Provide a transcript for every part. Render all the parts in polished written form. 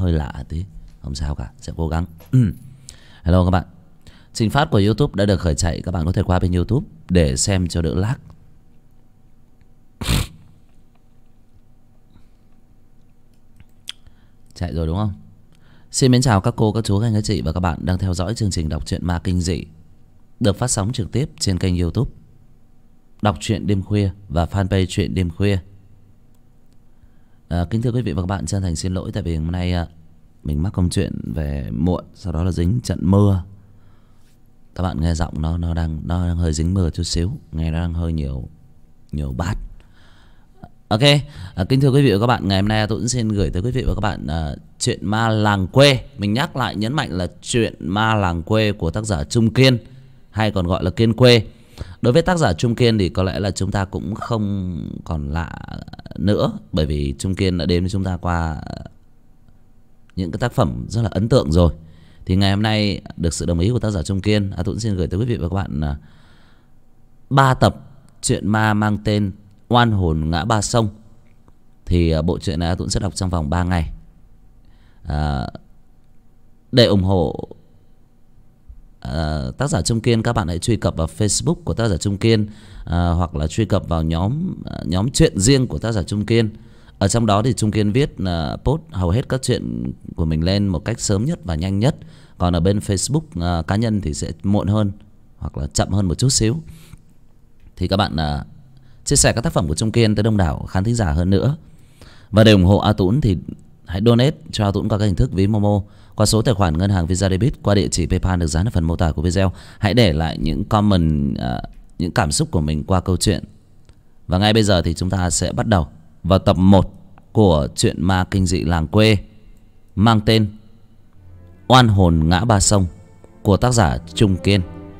hơi lạ tí, không sao cả, sẽ cố gắng. Hello các bạn. Trình phát của YouTube đã được khởi chạy, các bạn có thể qua bên YouTube để xem cho đỡ lag. Chạy rồi đúng không? Xin mến chào các cô, các chú, các anh, các chị và các bạn đang theo dõi chương trình đọc truyện ma kinh dị được phát sóng trực tiếp trên kênh YouTube Đọc truyện đêm khuya và fanpage truyện đêm khuya. Kính thưa quý vị và các bạn, chân thành xin lỗi tại vì hôm nay mình mắc công chuyện về muộn, sau đó là dính trận mưa. Các bạn nghe giọng nó đang hơi dính mưa chút xíu, nghe nó đang hơi nhiều bát. Ok, kính thưa quý vị và các bạn, ngày hôm nay tôi cũng xin gửi tới quý vị và các bạn chuyện ma làng quê. Mình nhắc lại nhấn mạnh là chuyện ma làng quê của tác giả Trung Kiên, hay còn gọi là Kiên Quê. Đối với tác giả Trung Kiên thì có lẽ là chúng ta cũng không còn lạ nữa, bởi vì Trung Kiên đã đến với chúng ta qua những cái tác phẩm rất là ấn tượng rồi. Thì ngày hôm nay được sự đồng ý của tác giả Trung Kiên, tôi cũng xin gửi tới quý vị và các bạn 3 tập truyện ma mang tên Oan hồn ngã ba sông. Thì bộ truyện này tôi cũng sẽ đọc trong vòng 3 ngày. Để ủng hộ tác giả Trung Kiên, các bạn hãy truy cập vào Facebook của tác giả Trung Kiên, hoặc là truy cập vào nhóm truyện riêng của tác giả Trung Kiên. Ở trong đó thì Trung Kiên viết post hầu hết các chuyện của mình lên một cách sớm nhất và nhanh nhất. Còn ở bên Facebook cá nhân thì sẽ muộn hơn hoặc là chậm hơn một chút xíu. Thì các bạn chia sẻ các tác phẩm của Trung Kiên tới đông đảo khán thính giả hơn nữa. Và để ủng hộ A Tũng thì hãy donate cho A Tũng qua các hình thức ví Momo, qua số tài khoản ngân hàng Visa Debit, qua địa chỉ PayPal được dán ở phần mô tả của video. Hãy để lại những comment, những cảm xúc của mình qua câu chuyện. Và ngay bây giờ thì chúng ta sẽ bắt đầu vào tập 1 của truyện ma kinh dị làng quê mang tên Oan hồn ngã ba sông của tác giả Trung Kiên.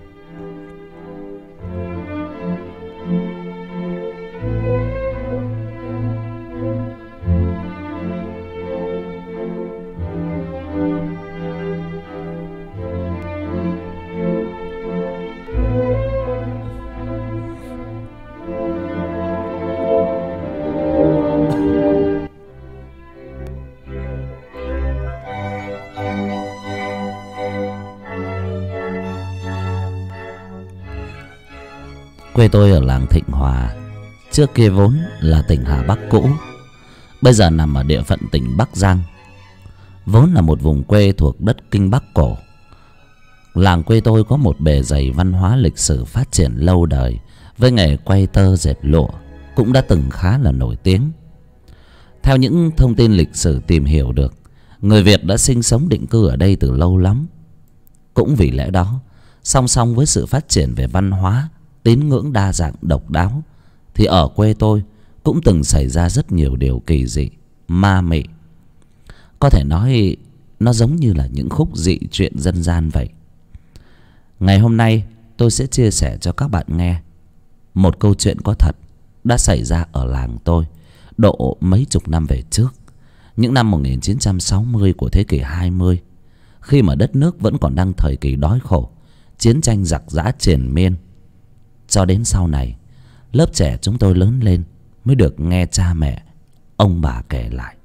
Quê tôi ở làng Thịnh Hòa, trước kia vốn là tỉnh Hà Bắc cũ, bây giờ nằm ở địa phận tỉnh Bắc Giang. Vốn là một vùng quê thuộc đất Kinh Bắc cổ. Làng quê tôi có một bề dày văn hóa lịch sử phát triển lâu đời, với nghề quay tơ dệt lụa cũng đã từng khá là nổi tiếng. Theo những thông tin lịch sử tìm hiểu được, người Việt đã sinh sống định cư ở đây từ lâu lắm. Cũng vì lẽ đó, song song với sự phát triển về văn hóa, tín ngưỡng đa dạng độc đáo, thì ở quê tôi cũng từng xảy ra rất nhiều điều kỳ dị, ma mị. Có thể nói nó giống như là những khúc dị truyện dân gian vậy. Ngày hôm nay tôi sẽ chia sẻ cho các bạn nghe một câu chuyện có thật đã xảy ra ở làng tôi độ mấy chục năm về trước, những năm 1960 của thế kỷ 20, khi mà đất nước vẫn còn đang thời kỳ đói khổ, chiến tranh giặc giã triền miên. Cho đến sau này, lớp trẻ chúng tôi lớn lên mới được nghe cha mẹ, ông bà kể lại.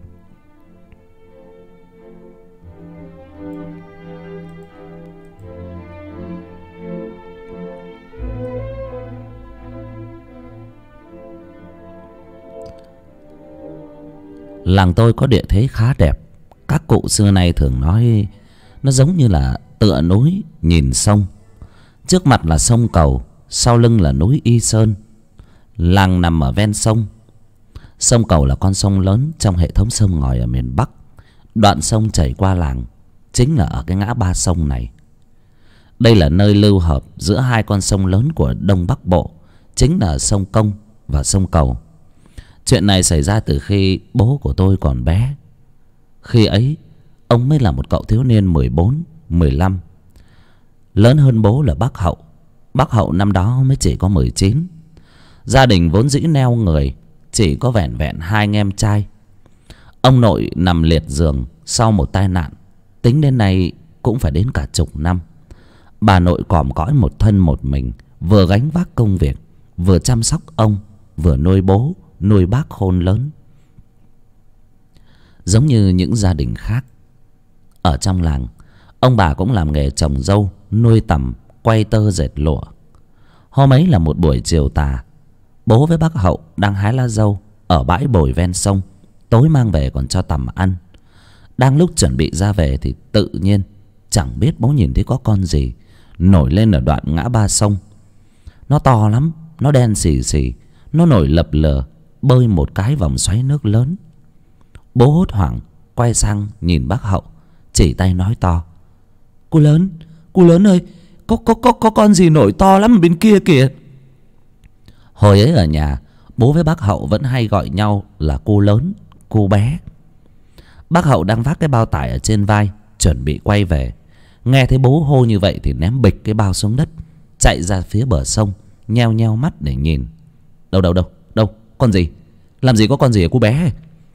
Làng tôi có địa thế khá đẹp. Các cụ xưa nay thường nói nó giống như là tựa núi nhìn sông. Trước mặt là sông Cầu, sau lưng là núi Y Sơn. Làng nằm ở ven sông. Sông Cầu là con sông lớn trong hệ thống sông ngòi ở miền Bắc. Đoạn sông chảy qua làng chính là ở cái ngã ba sông này. Đây là nơi lưu hợp giữa hai con sông lớn của Đông Bắc Bộ, chính là sông Công và sông Cầu. Chuyện này xảy ra từ khi bố của tôi còn bé. Khi ấy ông mới là một cậu thiếu niên 14, 15. Lớn hơn bố là bác Hậu. Bác Hậu năm đó mới chỉ có 19. Gia đình vốn dĩ neo người, chỉ có vẻn vẹn 2 anh em trai. Ông nội nằm liệt giường sau một tai nạn, tính đến nay cũng phải đến cả chục năm. Bà nội còm cõi một thân một mình, vừa gánh vác công việc, vừa chăm sóc ông, vừa nuôi bố, nuôi bác khôn lớn. giống như những gia đình khác. Ở trong làng, ông bà cũng làm nghề trồng dâu, nuôi tầm, quay tơ dệt lụa. Hôm ấy là một buổi chiều tà, bố với bác Hậu đang hái lá dâu ở bãi bồi ven sông, tối mang về còn cho tầm ăn. Đang lúc chuẩn bị ra về thì tự nhiên chẳng biết bố nhìn thấy có con gì nổi lên ở đoạn ngã ba sông. Nó to lắm, nó đen xì xì, nó nổi lập lờ, bơi một cái vòng xoáy nước lớn. Bố hốt hoảng quay sang nhìn bác Hậu, chỉ tay nói to: cô lớn ơi, có con gì nổi to lắm ở bên kia kìa." Hồi ấy ở nhà, bố với bác Hậu vẫn hay gọi nhau là cô lớn, cô bé. Bác Hậu đang vác cái bao tải ở trên vai, chuẩn bị quay về. Nghe thấy bố hô như vậy thì ném bịch cái bao xuống đất, chạy ra phía bờ sông, nheo nheo mắt để nhìn. Đâu, con gì? Làm gì có con gì ở cô bé?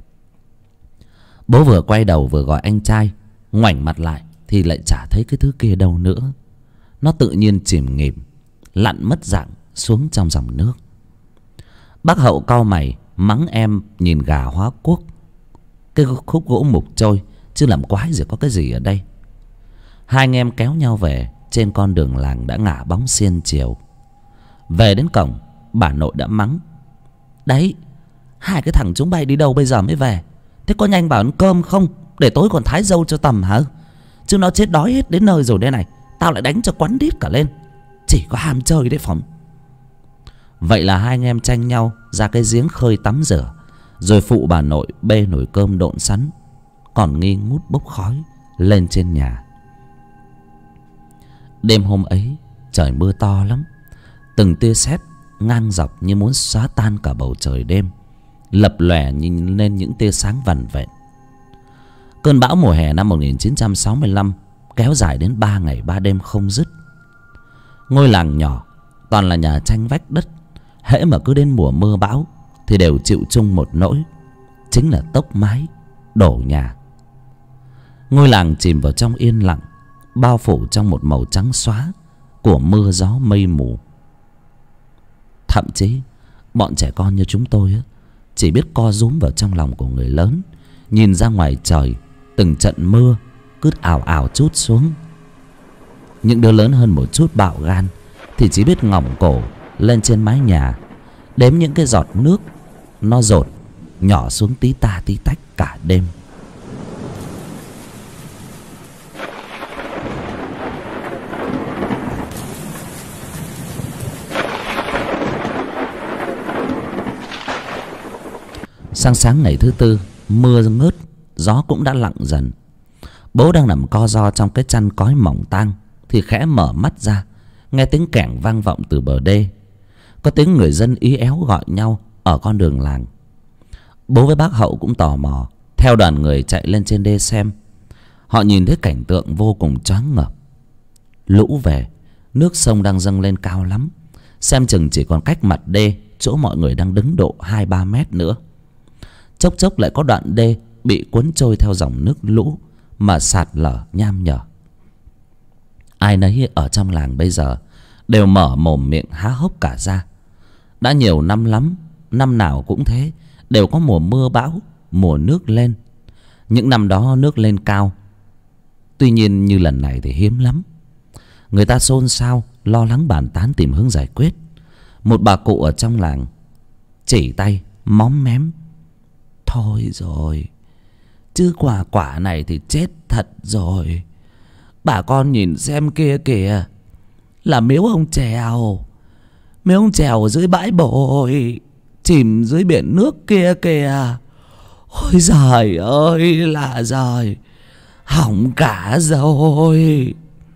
Bố vừa quay đầu vừa gọi anh trai, ngoảnh mặt lại thì lại chả thấy cái thứ kia đâu nữa. Nó tự nhiên chìm nghỉm, lặn mất dạng xuống trong dòng nước. Bác Hậu cau mày mắng em nhìn gà hóa cuốc. Cái khúc gỗ mục trôi, chứ làm quái gì có cái gì ở đây. Hai anh em kéo nhau về. Trên con đường làng đã ngả bóng xiên chiều. Về đến cổng, bà nội đã mắng: "Đấy, hai cái thằng chúng bay đi đâu bây giờ mới về? Thế có nhanh bảo ăn cơm không, để tối còn thái dâu cho tầm hả? Chứ nó chết đói hết đến nơi rồi đây này, tao lại đánh cho quắn đít cả lên. Chỉ có ham chơi đấy Phóng." Vậy là hai anh em tranh nhau ra cái giếng khơi tắm rửa, rồi phụ bà nội bê nồi cơm độn sắn còn nghi ngút bốc khói lên trên nhà. Đêm hôm ấy trời mưa to lắm. Từng tia sét ngang dọc như muốn xóa tan cả bầu trời đêm, lập lòe nhìn lên những tia sáng vằn vện. Cơn bão mùa hè năm 1965 kéo dài đến 3 ngày 3 đêm không dứt. Ngôi làng nhỏ toàn là nhà tranh vách đất, hễ mà cứ đến mùa mưa bão thì đều chịu chung một nỗi, chính là tốc mái, đổ nhà. Ngôi làng chìm vào trong yên lặng, bao phủ trong một màu trắng xóa của mưa gió mây mù. Thậm chí bọn trẻ con như chúng tôi chỉ biết co rúm vào trong lòng của người lớn, nhìn ra ngoài trời từng trận mưa cứ ào ào trút xuống. Những đứa lớn hơn một chút bạo gan thì chỉ biết ngỏng cổ lên trên mái nhà, đếm những cái giọt nước nó dột nhỏ xuống tí ta tí tách cả đêm. Sang sáng ngày thứ tư, mưa ngớt, gió cũng đã lặng dần. Bố đang nằm co ro trong cái chăn cói mỏng tang thì khẽ mở mắt ra, nghe tiếng kẻng vang vọng từ bờ đê. Có tiếng người dân ý éo gọi nhau ở con đường làng. Bố với bác Hậu cũng tò mò theo đoàn người chạy lên trên đê xem. Họ nhìn thấy cảnh tượng vô cùng choáng ngợp. Lũ về, nước sông đang dâng lên cao lắm, xem chừng chỉ còn cách mặt đê chỗ mọi người đang đứng độ 2-3 mét nữa. Chốc chốc lại có đoạn đê bị cuốn trôi theo dòng nước lũ mà sạt lở nham nhở. Ai nấy ở trong làng bây giờ đều mở mồm miệng há hốc cả ra. Đã nhiều năm lắm, năm nào cũng thế, đều có mùa mưa bão, mùa nước lên. Những năm đó nước lên cao, tuy nhiên như lần này thì hiếm lắm. Người ta xôn xao, lo lắng bàn tán tìm hướng giải quyết. Một bà cụ ở trong làng chỉ tay móm mém: "Thôi rồi, chứ quả này thì chết thật rồi. Bà con nhìn xem kia kìa, là miếu ông Trèo. Miếu ông Trèo ở dưới bãi bồi, chìm dưới biển nước kia kìa. Ôi giời ơi là giời, hỏng cả rồi."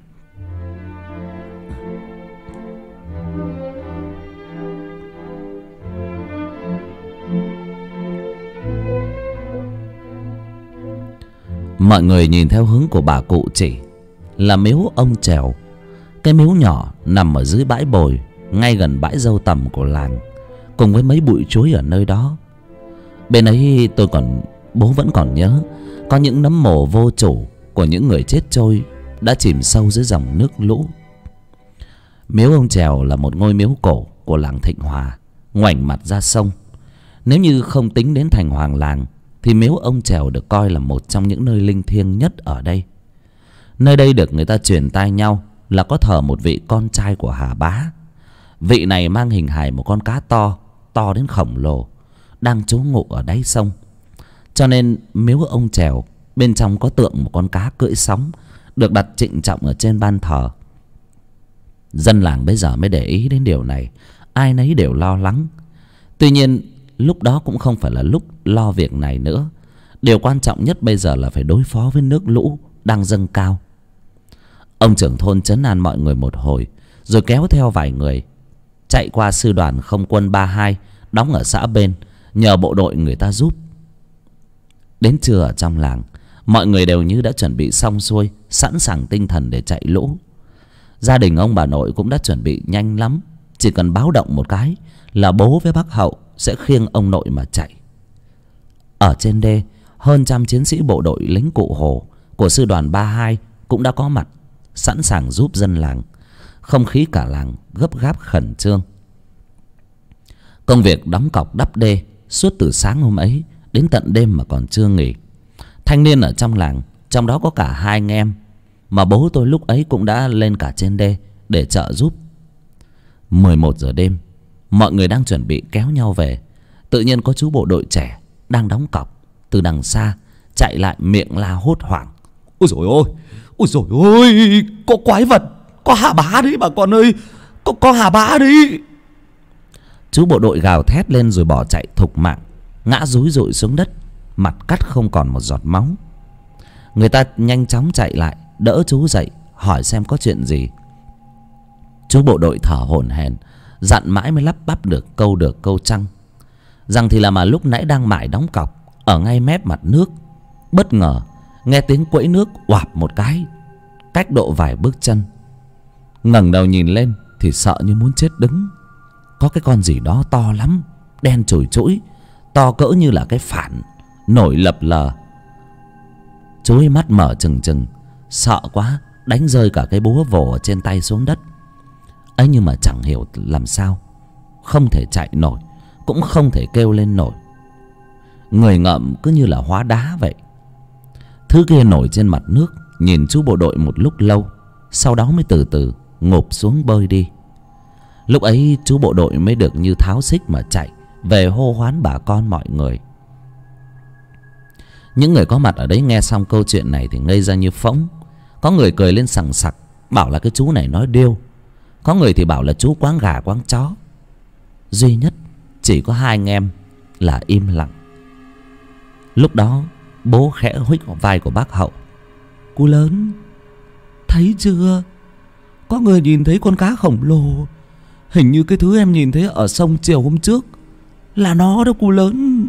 Mọi người nhìn theo hướng của bà cụ chỉ là miếu ông Trèo. Cái miếu nhỏ nằm ở dưới bãi bồi, ngay gần bãi dâu tầm của làng, cùng với mấy bụi chuối ở nơi đó. Bên ấy bố vẫn còn nhớ có những nấm mồ vô chủ của những người chết trôi đã chìm sâu dưới dòng nước lũ. Miếu ông Trèo là một ngôi miếu cổ của làng Thịnh Hòa, ngoảnh mặt ra sông. Nếu như không tính đến thành hoàng làng thì miếu ông Trèo được coi là một trong những nơi linh thiêng nhất ở đây. Nơi đây được người ta truyền tai nhau là có thờ một vị con trai của Hà Bá. Vị này mang hình hài một con cá to đến khổng lồ, đang trú ngụ ở đáy sông. Cho nên miếu ông Trèo bên trong có tượng một con cá cưỡi sóng, được đặt trịnh trọng ở trên ban thờ. Dân làng bây giờ mới để ý đến điều này, ai nấy đều lo lắng. Tuy nhiên lúc đó cũng không phải là lúc lo việc này nữa. Điều quan trọng nhất bây giờ là phải đối phó với nước lũ đang dâng cao. Ông trưởng thôn trấn an mọi người một hồi, rồi kéo theo vài người chạy qua sư đoàn không quân 32 đóng ở xã bên, nhờ bộ đội người ta giúp. Đến trưa ở trong làng, mọi người đều như đã chuẩn bị xong xuôi, sẵn sàng tinh thần để chạy lũ. Gia đình ông bà nội cũng đã chuẩn bị nhanh lắm, chỉ cần báo động một cái là bố với bác Hậu sẽ khiêng ông nội mà chạy. Ở trên đê, hơn trăm chiến sĩ bộ đội lính Cụ Hồ của sư đoàn 32 cũng đã có mặt, sẵn sàng giúp dân làng. Không khí cả làng gấp gáp khẩn trương. Công việc đóng cọc đắp đê suốt từ sáng hôm ấy đến tận đêm mà còn chưa nghỉ. Thanh niên ở trong làng, trong đó có cả hai anh em mà bố tôi lúc ấy cũng đã lên cả trên đê để trợ giúp. 11 giờ đêm, mọi người đang chuẩn bị kéo nhau về. Tự nhiên có chú bộ đội trẻ đang đóng cọc từ đằng xa chạy lại, miệng la hốt hoảng: Ôi dồi ôi, ôi dồi ôi, có quái vật, có Hà Bá đấy bà con ơi, có Hà Bá đấy. Chú bộ đội gào thét lên rồi bỏ chạy thục mạng, ngã rúi rụi xuống đất, mặt cắt không còn một giọt máu. Người ta nhanh chóng chạy lại đỡ chú dậy, hỏi xem có chuyện gì. Chú bộ đội thở hổn hển, dặn mãi mới lắp bắp được câu trăng. Rằng thì là mà lúc nãy đang mải đóng cọc ở ngay mép mặt nước, bất ngờ nghe tiếng quẫy nước oạp một cái, cách độ vài bước chân. Ngẩng đầu nhìn lên thì sợ như muốn chết đứng. Có cái con gì đó to lắm, đen chùi chũi, to cỡ như là cái phản, nổi lập lờ. Chú ấy mắt mở trừng trừng, sợ quá đánh rơi cả cái búa vồ ở trên tay xuống đất. ấy nhưng mà chẳng hiểu làm sao, không thể chạy nổi, cũng không thể kêu lên nổi. Người ngợm cứ như là hóa đá vậy. Thứ kia nổi trên mặt nước, nhìn chú bộ đội một lúc lâu, sau đó mới từ từ ngụp xuống bơi đi. Lúc ấy chú bộ đội mới được như tháo xích mà chạy về hô hoán bà con mọi người. Những người có mặt ở đấy nghe xong câu chuyện này thì ngây ra như phỗng. Có người cười lên sằng sặc, bảo là cái chú này nói điêu. Có người thì bảo là chú quáng gà quáng chó. Duy nhất chỉ có hai anh em là im lặng. Lúc đó bố khẽ huých vào vai của bác Hậu: "Cô lớn, thấy chưa? Có người nhìn thấy con cá khổng lồ. Hình như cái thứ em nhìn thấy ở sông chiều hôm trước là nó đó cô lớn."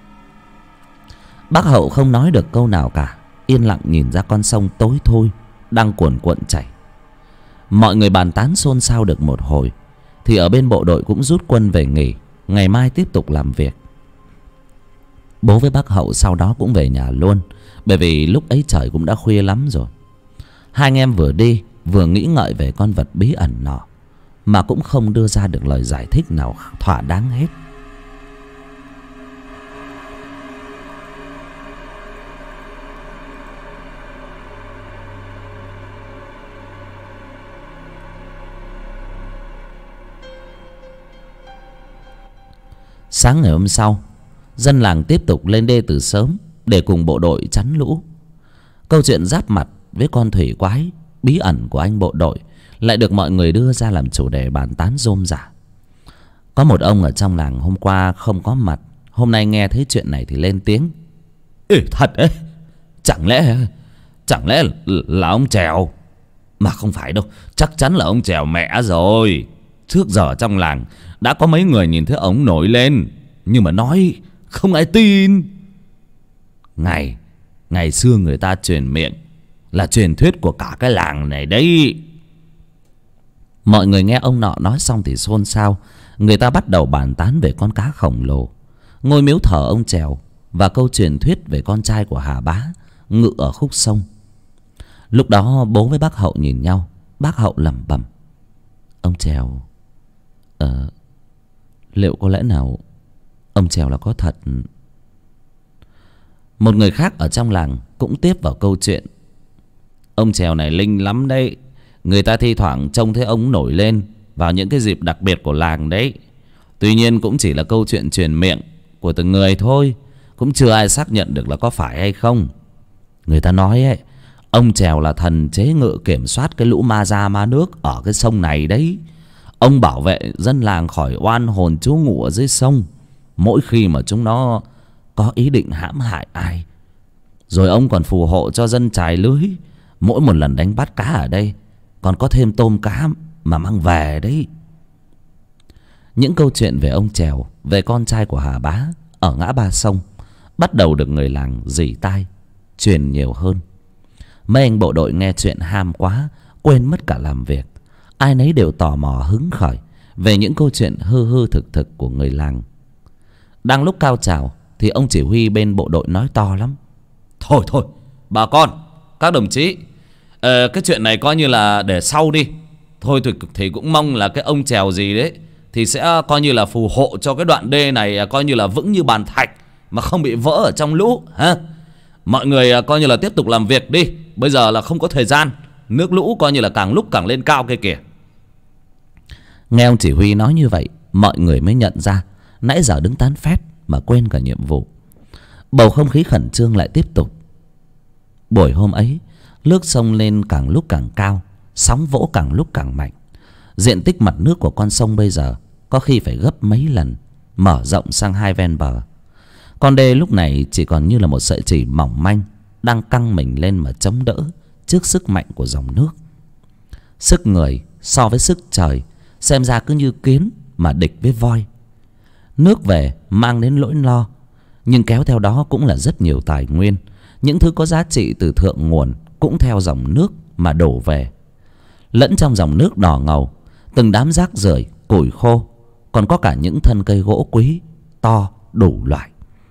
Bác Hậu không nói được câu nào cả, yên lặng nhìn ra con sông tối thui đang cuồn cuộn chảy. Mọi người bàn tán xôn xao được một hồi thì ở bên bộ đội cũng rút quân về nghỉ, ngày mai tiếp tục làm việc. Bố với bác Hậu sau đó cũng về nhà luôn, bởi vì lúc ấy trời cũng đã khuya lắm rồi. Hai anh em vừa đi vừa nghĩ ngợi về con vật bí ẩn nọ, mà cũng không đưa ra được lời giải thích nào thỏa đáng hết. Sáng ngày hôm sau, dân làng tiếp tục lên đê từ sớm để cùng bộ đội chắn lũ. Câu chuyện giáp mặt với con thủy quái bí ẩn của anh bộ đội lại được mọi người đưa ra làm chủ đề bàn tán rôm rả. Có một ông ở trong làng hôm qua không có mặt, hôm nay nghe thấy chuyện này thì lên tiếng: "Ê, thật đấy, chẳng lẽ là ông Trèo? Mà không phải đâu, chắc chắn là ông Trèo mẹ rồi. Trước giờ trong làng đã có mấy người nhìn thấy ông nổi lên, nhưng mà nói không ai tin. Ngày xưa người ta truyền miệng là truyền thuyết của cả cái làng này đấy." Mọi người nghe ông nọ nói xong thì xôn xao. Người ta bắt đầu bàn tán về con cá khổng lồ, ngôi miếu thờ ông Trèo và câu truyền thuyết về con trai của Hà Bá ngự ở khúc sông. Lúc đó bố với bác Hậu nhìn nhau. Bác Hậu lẩm bẩm: "Ông Trèo, liệu có lẽ nào ông Trèo là có thật?" Một người khác ở trong làng cũng tiếp vào câu chuyện. Ông Trèo này linh lắm đấy. Người ta thi thoảng trông thấy ông nổi lên vào những cái dịp đặc biệt của làng đấy. Tuy nhiên cũng chỉ là câu chuyện truyền miệng của từng người thôi, cũng chưa ai xác nhận được là có phải hay không. Người ta nói ấy, ông Trèo là thần chế ngự kiểm soát cái lũ ma ra ma nước ở cái sông này đấy. Ông bảo vệ dân làng khỏi oan hồn trú ngụ ở dưới sông mỗi khi mà chúng nó có ý định hãm hại ai. Rồi ông còn phù hộ cho dân chài lưới mỗi một lần đánh bắt cá ở đây, còn có thêm tôm cá mà mang về đấy. Những câu chuyện về ông Trèo, về con trai của Hà Bá ở ngã ba sông bắt đầu được người làng rỉ tai truyền nhiều hơn. Mấy anh bộ đội nghe chuyện ham quá, quên mất cả làm việc. Ai nấy đều tò mò hứng khởi về những câu chuyện hư hư thực thực của người làng. Đang lúc cao trào thì ông chỉ huy bên bộ đội nói to lắm: Thôi thôi, bà con, các đồng chí, cái chuyện này coi như là để sau đi. Thôi thì cũng mong là cái ông Trèo gì đấy thì sẽ coi như là phù hộ cho cái đoạn đê này coi như là vững như bàn thạch, mà không bị vỡ ở trong lũ ha. Mọi người coi như là tiếp tục làm việc đi, bây giờ là không có thời gian. Nước lũ coi như là càng lúc càng lên cao kia kìa. Nghe ông chỉ huy nói như vậy, mọi người mới nhận ra nãy giờ đứng tán phét mà quên cả nhiệm vụ. Bầu không khí khẩn trương lại tiếp tục. Buổi hôm ấy, nước sông lên càng lúc càng cao, sóng vỗ càng lúc càng mạnh. Diện tích mặt nước của con sông bây giờ có khi phải gấp mấy lần, mở rộng sang hai ven bờ. Con đê lúc này chỉ còn như là một sợi chỉ mỏng manh đang căng mình lên mà chống đỡ trước sức mạnh của dòng nước. Sức người so với sức trời xem ra cứ như kiến mà địch với voi. Nước về mang đến nỗi lo, nhưng kéo theo đó cũng là rất nhiều tài nguyên. Những thứ có giá trị từ thượng nguồn cũng theo dòng nước mà đổ về. Lẫn trong dòng nước đỏ ngầu, từng đám rác rưởi, củi khô, còn có cả những thân cây gỗ quý to đủ loại.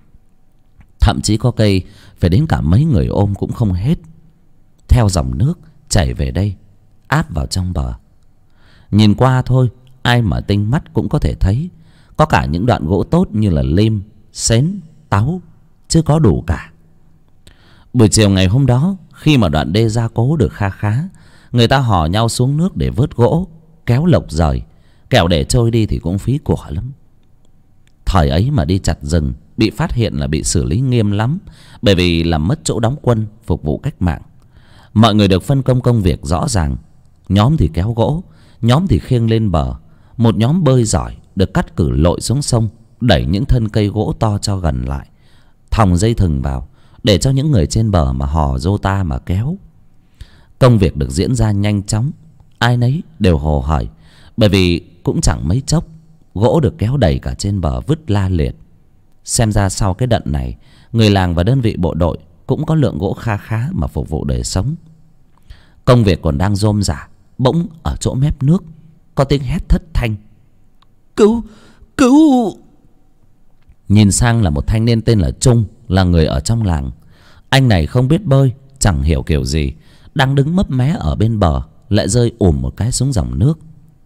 Thậm chí có cây phải đến cả mấy người ôm cũng không hết. Theo dòng nước chảy về đây, áp vào trong bờ. Nhìn qua thôi, ai mà tinh mắt cũng có thể thấy có cả những đoạn gỗ tốt như là lim, sến, táo, chứ có đủ cả. Buổi chiều ngày hôm đó, khi mà đoạn đê gia cố được kha khá, người ta hò nhau xuống nước để vớt gỗ, kéo lộc rời, kẻo để trôi đi thì cũng phí của lắm. Thời ấy mà đi chặt rừng bị phát hiện là bị xử lý nghiêm lắm, bởi vì làm mất chỗ đóng quân phục vụ cách mạng. Mọi người được phân công công việc rõ ràng. Nhóm thì kéo gỗ, nhóm thì khiêng lên bờ. Một nhóm bơi giỏi được cắt cử lội xuống sông, đẩy những thân cây gỗ to cho gần lại, thòng dây thừng vào để cho những người trên bờ mà hò rô ta mà kéo. Công việc được diễn ra nhanh chóng, ai nấy đều hồ hởi, bởi vì cũng chẳng mấy chốc gỗ được kéo đầy cả trên bờ vứt la liệt. Xem ra sau cái đợt này, người làng và đơn vị bộ đội cũng có lượng gỗ kha khá mà phục vụ đời sống. Công việc còn đang rôm rả, bỗng ở chỗ mép nước có tiếng hét thất thanh: Cứu! Cứu! Nhìn sang là một thanh niên tên là Trung, là người ở trong làng. Anh này không biết bơi, chẳng hiểu kiểu gì, đang đứng mấp mé ở bên bờ, lại rơi ùm một cái xuống dòng nước.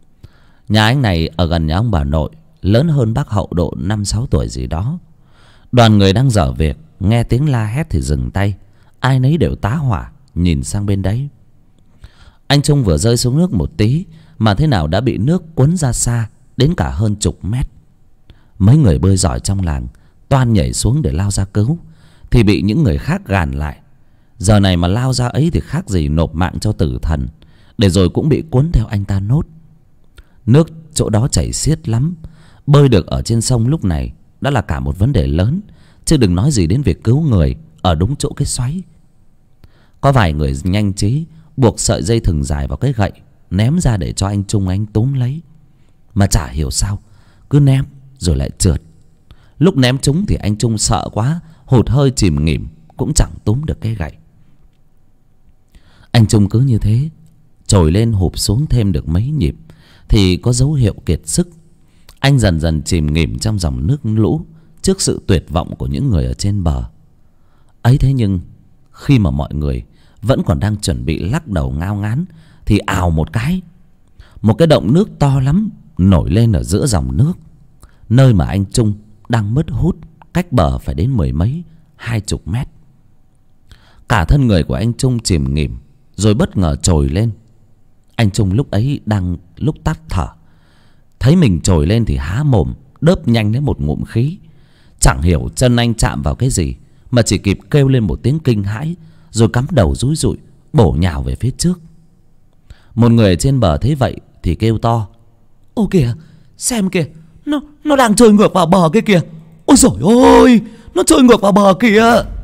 Nhà anh này ở gần nhà ông bà nội, lớn hơn bác Hậu độ 5-6 tuổi gì đó. Đoàn người đang dở việc nghe tiếng la hét thì dừng tay, ai nấy đều tá hỏa nhìn sang bên đấy. Anh Trung vừa rơi xuống nước một tí mà thế nào đã bị nước cuốn ra xa đến cả hơn chục mét. Mấy người bơi giỏi trong làng toan nhảy xuống để lao ra cứu thì bị những người khác gàn lại. Giờ này mà lao ra ấy thì khác gì nộp mạng cho tử thần, để rồi cũng bị cuốn theo anh ta nốt. Nước chỗ đó chảy xiết lắm, bơi được ở trên sông lúc này đã là cả một vấn đề lớn, chứ đừng nói gì đến việc cứu người ở đúng chỗ cái xoáy. Có vài người nhanh trí buộc sợi dây thừng dài vào cái gậy, ném ra để cho anh Trung anh túm lấy. Mà chả hiểu sao cứ ném rồi lại trượt. Lúc ném trúng thì anh Trung sợ quá, hụt hơi chìm nghỉm cũng chẳng túm được cái gậy. Anh Trung cứ như thế trồi lên hụp xuống thêm được mấy nhịp thì có dấu hiệu kiệt sức. Anh dần dần chìm nghỉm trong dòng nước lũ trước sự tuyệt vọng của những người ở trên bờ ấy. Thế nhưng khi mà mọi người vẫn còn đang chuẩn bị lắc đầu ngao ngán thì ào một cái, một cái động nước to lắm nổi lên ở giữa dòng nước, nơi mà anh Trung đang mất hút, cách bờ phải đến 10 mấy 20 mét. Cả thân người của anh Trung chìm nghỉm, rồi bất ngờ trồi lên. Anh Trung lúc ấy đang lúc tắt thở, thấy mình trồi lên thì há mồm đớp nhanh đến một ngụm khí. Chẳng hiểu chân anh chạm vào cái gì mà chỉ kịp kêu lên một tiếng kinh hãi, rồi cắm đầu rúi rụi bổ nhào về phía trước. Một người trên bờ thấy vậy thì kêu to: "Ô kìa, xem kìa, nó đang trôi ngược vào bờ kia kìa. Ôi dồi ôi, nó trôi ngược vào bờ kìa."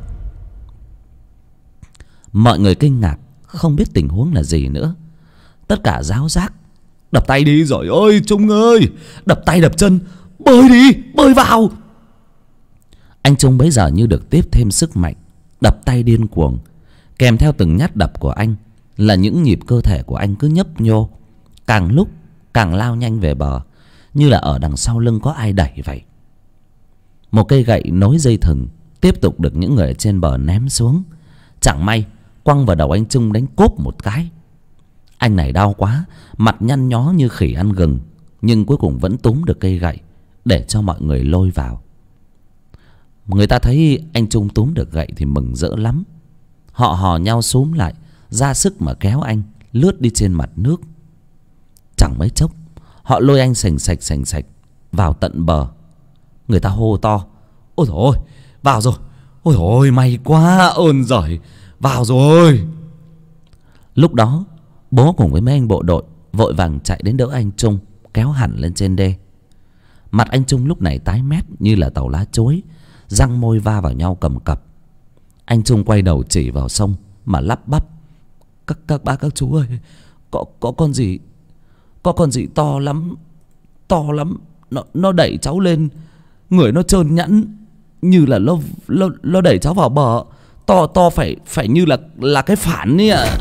Mọi người kinh ngạc, không biết tình huống là gì nữa. Tất cả ráo rác: "Đập tay đi rồi ơi Trung ơi, đập tay đập chân, bơi đi, bơi vào." Anh Trung bấy giờ như được tiếp thêm sức mạnh, đập tay điên cuồng. Kèm theo từng nhát đập của anh là những nhịp cơ thể của anh cứ nhấp nhô, càng lúc càng lao nhanh về bờ, như là ở đằng sau lưng có ai đẩy vậy. Một cây gậy nối dây thừng tiếp tục được những người trên bờ ném xuống. Chẳng may quăng vào đầu anh Trung đánh cốp một cái. Anh này đau quá, mặt nhăn nhó như khỉ ăn gừng, nhưng cuối cùng vẫn túm được cây gậy để cho mọi người lôi vào. Người ta thấy anh Trung túm được gậy thì mừng rỡ lắm. Họ hò nhau xúm lại, ra sức mà kéo anh lướt đi trên mặt nước. Chẳng mấy chốc họ lôi anh sành sạch vào tận bờ. Người ta hô to: "Ôi dồi ôi, vào rồi! Ôi dồi ôi, may quá, ơn giời, vào rồi!" Lúc đó bố cùng với mấy anh bộ đội vội vàng chạy đến đỡ anh Trung, kéo hẳn lên trên đê. Mặt anh Trung lúc này tái mét như là tàu lá chuối, răng môi va vào nhau cầm cập. Anh Trung quay đầu chỉ vào sông mà lắp bắp: Các bác các chú ơi, có con gì to lắm, nó đẩy cháu lên, người nó trơn nhẵn, như là nó đẩy cháu vào bờ, to phải như là cái phản ấy ạ."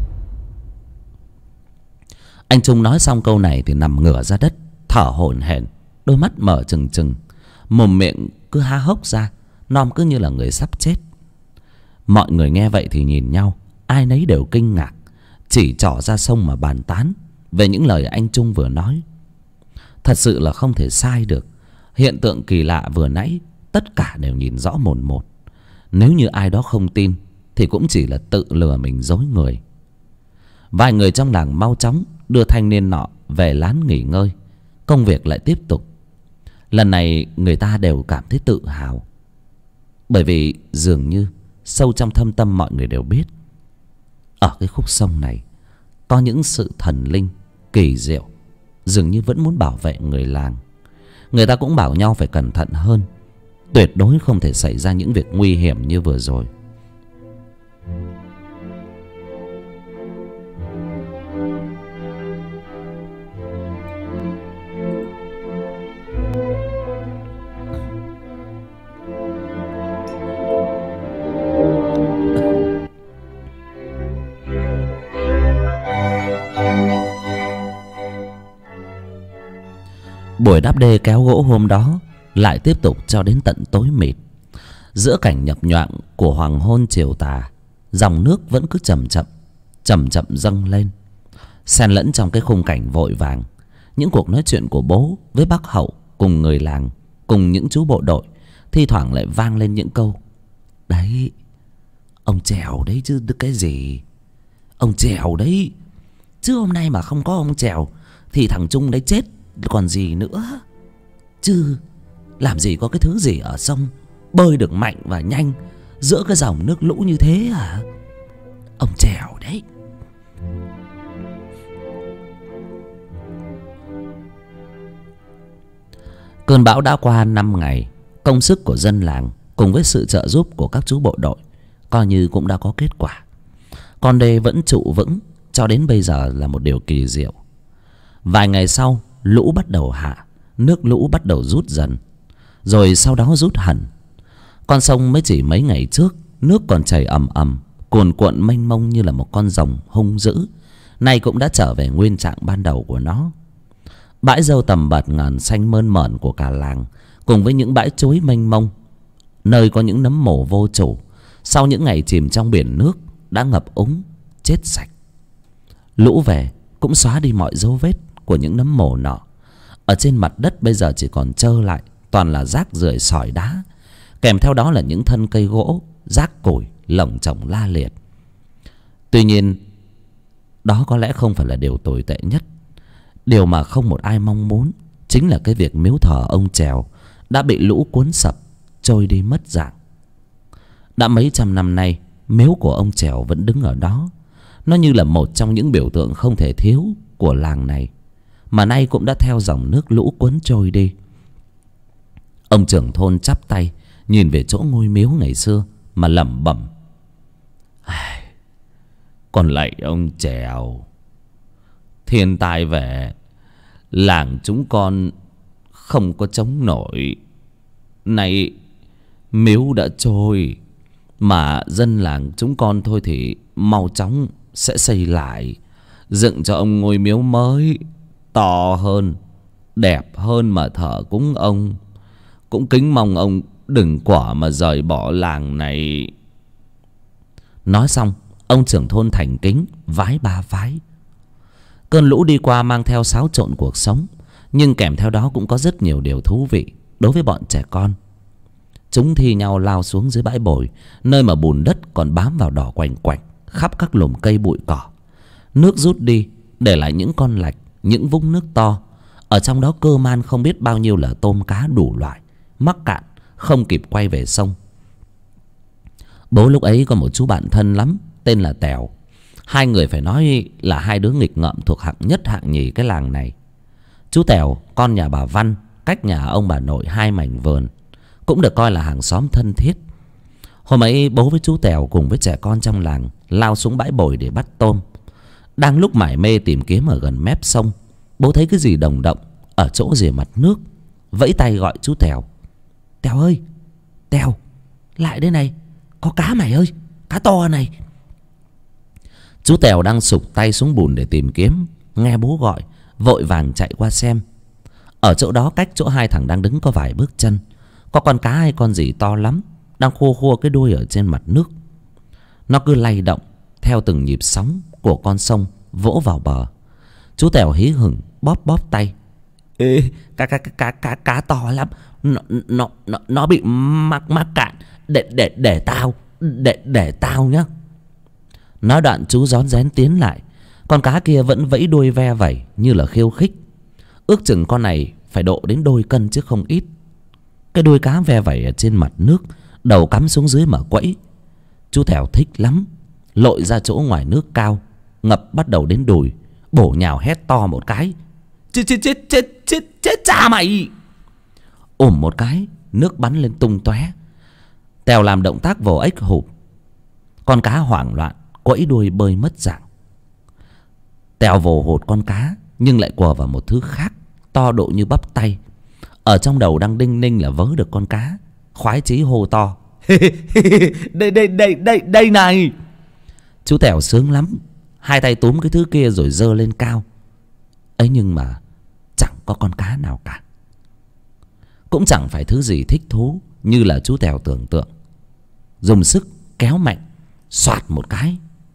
Anh Trung nói xong câu này thì nằm ngửa ra đất, thở hổn hển, đôi mắt mở trừng trừng, mồm miệng cứ há hốc ra, nom cứ như là người sắp chết. Mọi người nghe vậy thì nhìn nhau, ai nấy đều kinh ngạc, chỉ trỏ ra sông mà bàn tán về những lời anh Trung vừa nói. Thật sự là không thể sai được. Hiện tượng kỳ lạ vừa nãy tất cả đều nhìn rõ mồn một. Nếu như ai đó không tin thì cũng chỉ là tự lừa mình dối người. Vài người trong làng mau chóng đưa thanh niên nọ về lán nghỉ ngơi. Công việc lại tiếp tục. Lần này người ta đều cảm thấy tự hào, bởi vì dường như sâu trong thâm tâm mọi người đều biết, ở cái khúc sông này có những sự thần linh kỳ diệu, dường như vẫn muốn bảo vệ người làng. Người ta cũng bảo nhau phải cẩn thận hơn, tuyệt đối không thể xảy ra những việc nguy hiểm như vừa rồi. Buổi đắp đê kéo gỗ hôm đó lại tiếp tục cho đến tận tối mịt. Giữa cảnh nhập nhoạng của hoàng hôn chiều tà, dòng nước vẫn cứ chậm chậm dâng lên. Xen lẫn trong cái khung cảnh vội vàng, những cuộc nói chuyện của bố với bác Hậu cùng người làng, cùng những chú bộ đội, thi thoảng lại vang lên những câu: "Đấy, ông Trèo đấy chứ cái gì, ông Trèo đấy, chứ hôm nay mà không có ông Trèo thì thằng Trung đấy chết còn gì nữa, chứ làm gì có cái thứ gì ở sông bơi được mạnh và nhanh giữa cái dòng nước lũ như thế à? Ông Trèo đấy." Cơn bão đã qua 5 ngày, công sức của dân làng cùng với sự trợ giúp của các chú bộ đội coi như cũng đã có kết quả. Con đê vẫn trụ vững cho đến bây giờ là một điều kỳ diệu. Vài ngày sau, lũ bắt đầu hạ, nước lũ bắt đầu rút dần, rồi sau đó rút hẳn. Con sông mới chỉ mấy ngày trước nước còn chảy ầm ầm, cuồn cuộn mênh mông như là một con rồng hung dữ, nay cũng đã trở về nguyên trạng ban đầu của nó. Bãi rêu tầm bạt ngàn xanh mơn mởn của cả làng, cùng với những bãi chuối mênh mông, nơi có những nấm mồ vô chủ, sau những ngày chìm trong biển nước đã ngập úng, chết sạch. Lũ về cũng xóa đi mọi dấu vết của những nấm mồ nọ. Ở trên mặt đất bây giờ chỉ còn trơ lại toàn là rác rưởi sỏi đá. Kèm theo đó là những thân cây gỗ, rác củi lởng chởng la liệt. Tuy nhiên đó có lẽ không phải là điều tồi tệ nhất. Điều mà không một ai mong muốn chính là cái việc miếu thờ ông Trèo đã bị lũ cuốn sập, trôi đi mất dạng. Đã mấy trăm năm nay, miếu của ông Trèo vẫn đứng ở đó. Nó như là một trong những biểu tượng không thể thiếu của làng này, mà nay cũng đã theo dòng nước lũ cuốn trôi đi. Ông trưởng thôn chắp tay nhìn về chỗ ngôi miếu ngày xưa mà lẩm bẩm: "Còn lạy ông Trèo, thiên tai về, làng chúng con không có chống nổi. Nay miếu đã trôi, mà dân làng chúng con thôi thì mau chóng sẽ xây lại, dựng cho ông ngôi miếu mới, to hơn, đẹp hơn mà thờ cúng ông. Cũng kính mong ông đừng quả mà rời bỏ làng này." Nói xong, ông trưởng thôn thành kính vái ba vái. Cơn lũ đi qua mang theo xáo trộn cuộc sống, nhưng kèm theo đó cũng có rất nhiều điều thú vị đối với bọn trẻ con. Chúng thi nhau lao xuống dưới bãi bồi, nơi mà bùn đất còn bám vào đỏ quành quạch khắp các lùm cây bụi cỏ. Nước rút đi, để lại những con lạch, những vũng nước to. Ở trong đó cơ man không biết bao nhiêu là tôm cá đủ loại, mắc cạn không kịp quay về sông. Bố lúc ấy có một chú bạn thân lắm, tên là Tèo. Hai người phải nói là hai đứa nghịch ngợm thuộc hạng nhất hạng nhì cái làng này. Chú Tèo con nhà bà Văn, cách nhà ông bà nội 2 mảnh vườn, cũng được coi là hàng xóm thân thiết. Hôm ấy bố với chú Tèo cùng với trẻ con trong làng lao xuống bãi bồi để bắt tôm. Đang lúc mải mê tìm kiếm ở gần mép sông, bố thấy cái gì đồng động ở chỗ rìa mặt nước, vẫy tay gọi chú Tèo: "Tèo ơi, Tèo, lại đây này, có cá mày ơi, cá to này." Chú Tèo đang sụp tay xuống bùn để tìm kiếm, nghe bố gọi vội vàng chạy qua xem. Ở chỗ đó, cách chỗ hai thằng đang đứng có vài bước chân, có con cá hay con gì to lắm đang khua khua cái đuôi ở trên mặt nước. Nó cứ lay động theo từng nhịp sóng của con sông vỗ vào bờ. Chú Tèo hí hửng bóp bóp tay: "Ê, cá to lắm, nó bị mắc cạn, để tao nhá." Nói đoạn chú rón rén tiến lại. Con cá kia vẫn vẫy đuôi ve vẩy như là khiêu khích. Ước chừng con này phải độ đến đôi cân chứ không ít. Cái đuôi cá ve vẩy ở trên mặt nước, đầu cắm xuống dưới mở quẫy. Chú Tèo thích lắm, lội ra chỗ ngoài nước cao, ngập bắt đầu đến đùi, bổ nhào hét to một cái: Chết cha mày!" Ủm một cái, nước bắn lên tung tóe. Tèo làm động tác vồ ếch hụp. Con cá hoảng loạn quẫy đuôi bơi mất dạng. Tèo vồ hột con cá nhưng lại quờ vào một thứ khác, to độ như bắp tay. Ở trong đầu đang đinh ninh là vớ được con cá, khoái chí hô to: Đây này!" Chú Tèo sướng lắm, hai tay túm cái thứ kia rồi giơ lên cao. Ấy nhưng mà chẳng có con cá nào cả. Cũng chẳng phải thứ gì thích thú như là chú Tèo tưởng tượng. Dùng sức kéo mạnh, xoạt một cái,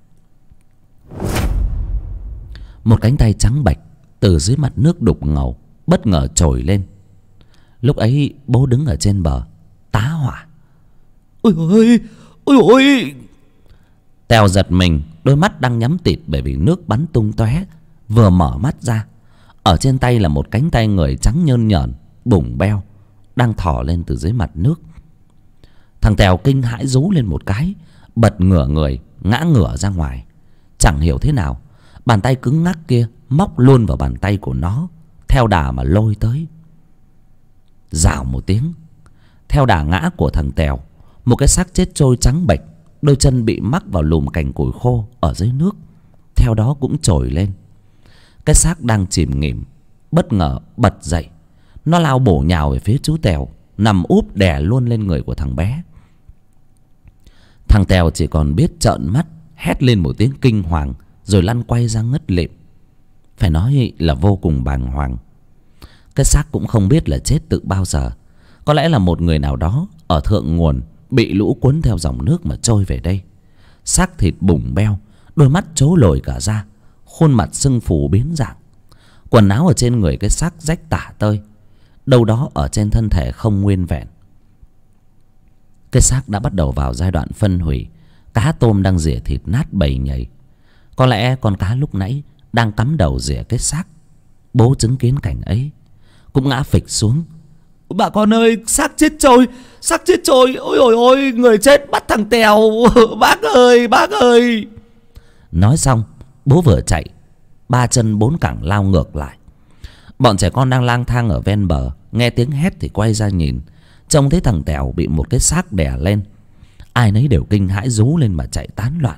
một cánh tay trắng bệch từ dưới mặt nước đục ngầu bất ngờ trồi lên. Lúc ấy bố đứng ở trên bờ tá hỏa: "Ôi ôi, ôi ôi!" Tèo giật mình, đôi mắt đang nhắm tịt bởi vì nước bắn tung tóe. Vừa mở mắt ra, ở trên tay là một cánh tay người trắng nhơn nhởn, bủng beo, đang thò lên từ dưới mặt nước. Thằng Tèo kinh hãi rú lên một cái, bật ngửa người ngã ngửa ra ngoài. Chẳng hiểu thế nào, bàn tay cứng ngắc kia móc luôn vào bàn tay của nó, theo đà mà lôi tới. Rào một tiếng, theo đà ngã của thằng Tèo, một cái xác chết trôi trắng bệch, đôi chân bị mắc vào lùm cành củi khô ở dưới nước, theo đó cũng trồi lên. Cái xác đang chìm nghỉm bất ngờ bật dậy, nó lao bổ nhào về phía chú Tèo, nằm úp đè luôn lên người của thằng bé. Thằng Tèo chỉ còn biết trợn mắt hét lên một tiếng kinh hoàng rồi lăn quay ra ngất lịm. Phải nói là vô cùng bàng hoàng. Cái xác cũng không biết là chết từ bao giờ. Có lẽ là một người nào đó ở thượng nguồn bị lũ cuốn theo dòng nước mà trôi về đây. Xác thịt bủng beo, đôi mắt trố lồi cả ra, khuôn mặt sưng phù biến dạng. Quần áo ở trên người cái xác rách tả tơi, đâu đó ở trên thân thể không nguyên vẹn. Cái xác đã bắt đầu vào giai đoạn phân hủy. Cá tôm đang rỉa thịt nát bầy nhầy. Có lẽ con cá lúc nãy đang cắm đầu rỉa cái xác. Bố chứng kiến cảnh ấy cũng ngã phịch xuống. Bà con ơi, xác chết trôi, xác chết trôi. Ôi ôi ôi, người chết bắt thằng Tèo. Bác ơi, bác ơi. Nói xong, bố vừa chạy, ba chân bốn cẳng lao ngược lại. Bọn trẻ con đang lang thang ở ven bờ nghe tiếng hét thì quay ra nhìn, trông thấy thằng Tèo bị một cái xác đè lên. Ai nấy đều kinh hãi rú lên mà chạy tán loạn.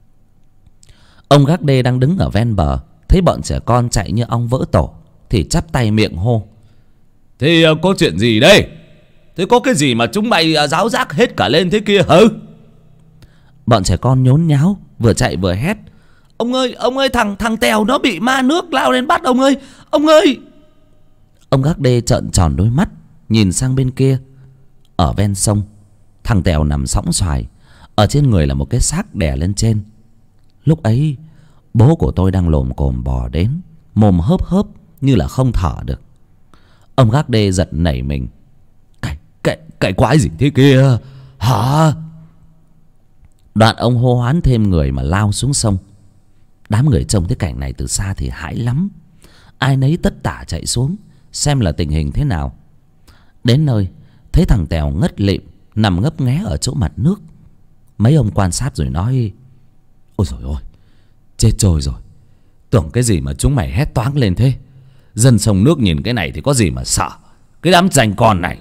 Ông gác đê đang đứng ở ven bờ thấy bọn trẻ con chạy như ong vỡ tổ thì chắp tay miệng hô: Thì có chuyện gì đây? Thế có cái gì mà chúng mày ráo rác hết cả lên thế kia hả? Bọn trẻ con nhốn nháo vừa chạy vừa hét: Ông ơi, thằng Tèo nó bị ma nước lao lên bắt ông ơi, ông ơi. Ông gác đê trợn tròn đôi mắt nhìn sang bên kia. Ở ven sông, thằng Tèo nằm sõng xoài, ở trên người là một cái xác đè lên trên. Lúc ấy bố của tôi đang lồm cồm bò đến, mồm hớp hớp như là không thở được. Ông gác đê giật nảy mình: Cái quái gì thế kia hả? Đoạn ông hô hoán thêm người mà lao xuống sông. Đám người trông thấy cảnh này từ xa thì hãi lắm. Ai nấy tất tả chạy xuống xem là tình hình thế nào. Đến nơi thấy thằng Tèo ngất lịm nằm ngấp nghé ở chỗ mặt nước. Mấy ông quan sát rồi nói: Ôi dồi ôi, chết trôi rồi. Tưởng cái gì mà chúng mày hét toáng lên thế. Dân sông nước nhìn cái này thì có gì mà sợ. Cái đám rành con này.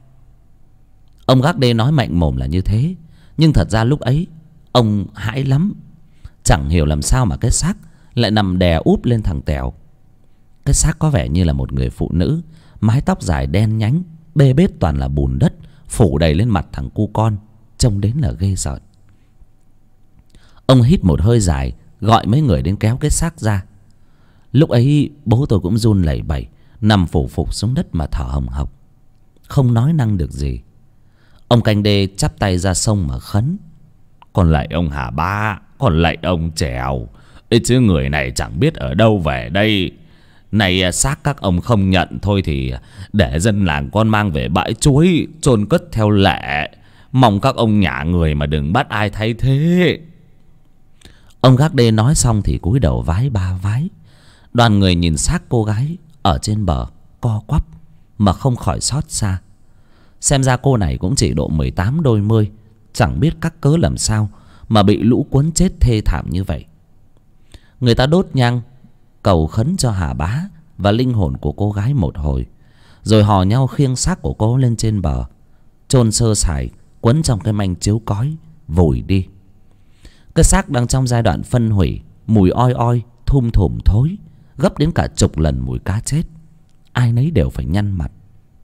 Ông gác đê nói mạnh mồm là như thế, nhưng thật ra lúc ấy ông hãi lắm. Chẳng hiểu làm sao mà cái xác lại nằm đè úp lên thằng Tèo. Cái xác có vẻ như là một người phụ nữ, mái tóc dài đen nhánh, bê bết toàn là bùn đất phủ đầy lên mặt thằng cu con, trông đến là ghê rợn. Ông hít một hơi dài, gọi mấy người đến kéo cái xác ra. Lúc ấy bố tôi cũng run lẩy bẩy, nằm phủ phục xuống đất mà thở hồng hộc, không nói năng được gì. Ông canh đê chắp tay ra sông mà khấn: Còn lạy ông Hà Ba, còn lạy ông Trèo, ấy chứ người này chẳng biết ở đâu về đây. Này xác các ông không nhận thôi thì để dân làng con mang về bãi chuối chôn cất theo lệ. Mong các ông nhả người mà đừng bắt ai thay thế. Ông gác đê nói xong thì cúi đầu vái ba vái. Đoàn người nhìn xác cô gái ở trên bờ co quắp mà không khỏi xót xa. Xem ra cô này cũng chỉ độ 18 đôi mươi, chẳng biết các cớ làm sao mà bị lũ cuốn chết thê thảm như vậy. Người ta đốt nhang cầu khấn cho Hà Bá và linh hồn của cô gái một hồi, rồi hò nhau khiêng xác của cô lên trên bờ, chôn sơ sài, quấn trong cái manh chiếu cói, vùi đi. Cái xác đang trong giai đoạn phân hủy, mùi oi oi, thum thủm thối, gấp đến cả chục lần mùi cá chết. Ai nấy đều phải nhăn mặt.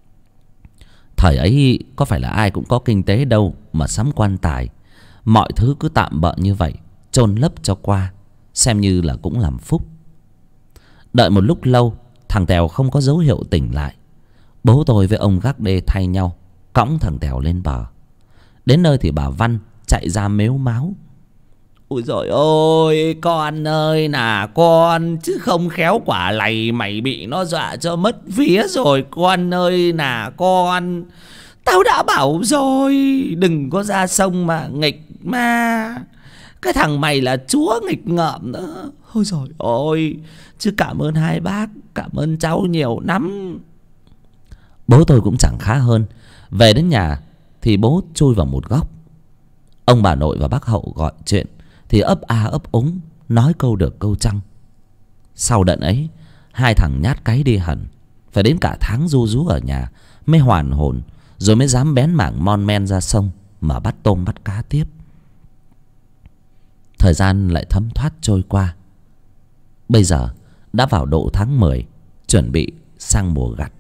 Thời ấy có phải là ai cũng có kinh tế đâu mà sắm quan tài. Mọi thứ cứ tạm bợ như vậy, chôn lấp cho qua, xem như là cũng làm phúc. Đợi một lúc lâu, thằng Tèo không có dấu hiệu tỉnh lại. Bố tôi với ông gác đê thay nhau cõng thằng Tèo lên bờ. Đến nơi thì bà Văn chạy ra mếu máo: Ôi giời ơi, con ơi nà con, chứ không khéo quả này mày bị nó dọa cho mất vía rồi con ơi nà con. Tao đã bảo rồi, đừng có ra sông mà nghịch ma. Cái thằng mày là chúa nghịch ngợm nữa. Ôi giời ơi, chứ cảm ơn hai bác, cảm ơn cháu nhiều lắm. Bố tôi cũng chẳng khá hơn. Về đến nhà thì bố chui vào một góc. Ông bà nội và bác Hậu gọi chuyện thì ấp a ấp úng, nói câu được câu trăng. Sau đợt ấy, hai thằng nhát cái đi hẳn. Phải đến cả tháng ru rú ở nhà mới hoàn hồn, rồi mới dám bén mảng mon men ra sông mà bắt tôm bắt cá tiếp. Thời gian lại thấm thoát trôi qua. Bây giờ đã vào độ tháng 10, chuẩn bị sang mùa gặt.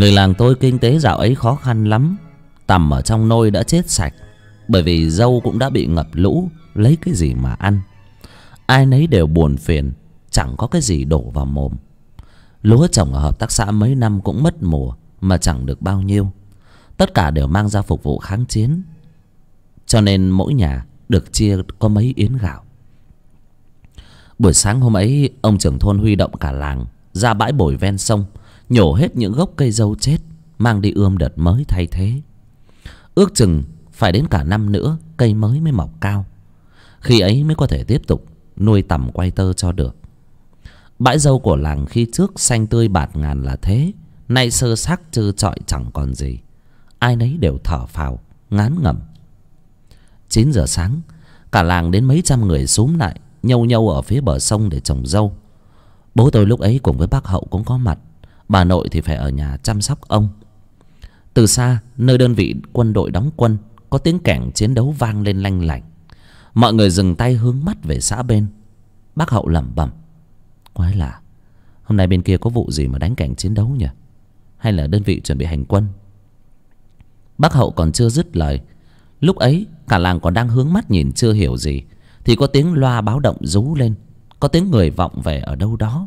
Người làng tôi kinh tế dạo ấy khó khăn lắm. Tằm ở trong nôi đã chết sạch, bởi vì dâu cũng đã bị ngập lũ, lấy cái gì mà ăn. Ai nấy đều buồn phiền, chẳng có cái gì đổ vào mồm. Lúa trồng ở hợp tác xã mấy năm cũng mất mùa, mà chẳng được bao nhiêu. Tất cả đều mang ra phục vụ kháng chiến, cho nên mỗi nhà được chia có mấy yến gạo. Buổi sáng hôm ấy, ông trưởng thôn huy động cả làng ra bãi bồi ven sông, nhổ hết những gốc cây dâu chết, mang đi ươm đợt mới thay thế. Ước chừng phải đến cả năm nữa cây mới mới mọc cao, khi ấy mới có thể tiếp tục nuôi tằm quay tơ cho được. Bãi dâu của làng khi trước xanh tươi bạt ngàn là thế, nay sơ xác trơ trọi chẳng còn gì. Ai nấy đều thở phào ngán ngẩm. 9 giờ sáng, cả làng đến mấy trăm người xúm lại nhâu nhâu ở phía bờ sông để trồng dâu. Bố tôi lúc ấy cùng với bác Hậu cũng có mặt. Bà nội thì phải ở nhà chăm sóc ông. Từ xa, nơi đơn vị quân đội đóng quân, có tiếng kẻng chiến đấu vang lên lanh lảnh. Mọi người dừng tay hướng mắt về xã bên. Bác Hậu lẩm bẩm: quái lạ, hôm nay bên kia có vụ gì mà đánh kẻng chiến đấu nhỉ? Hay là đơn vị chuẩn bị hành quân? Bác Hậu còn chưa dứt lời, lúc ấy cả làng còn đang hướng mắt nhìn chưa hiểu gì, thì có tiếng loa báo động rú lên. Có tiếng người vọng về ở đâu đó: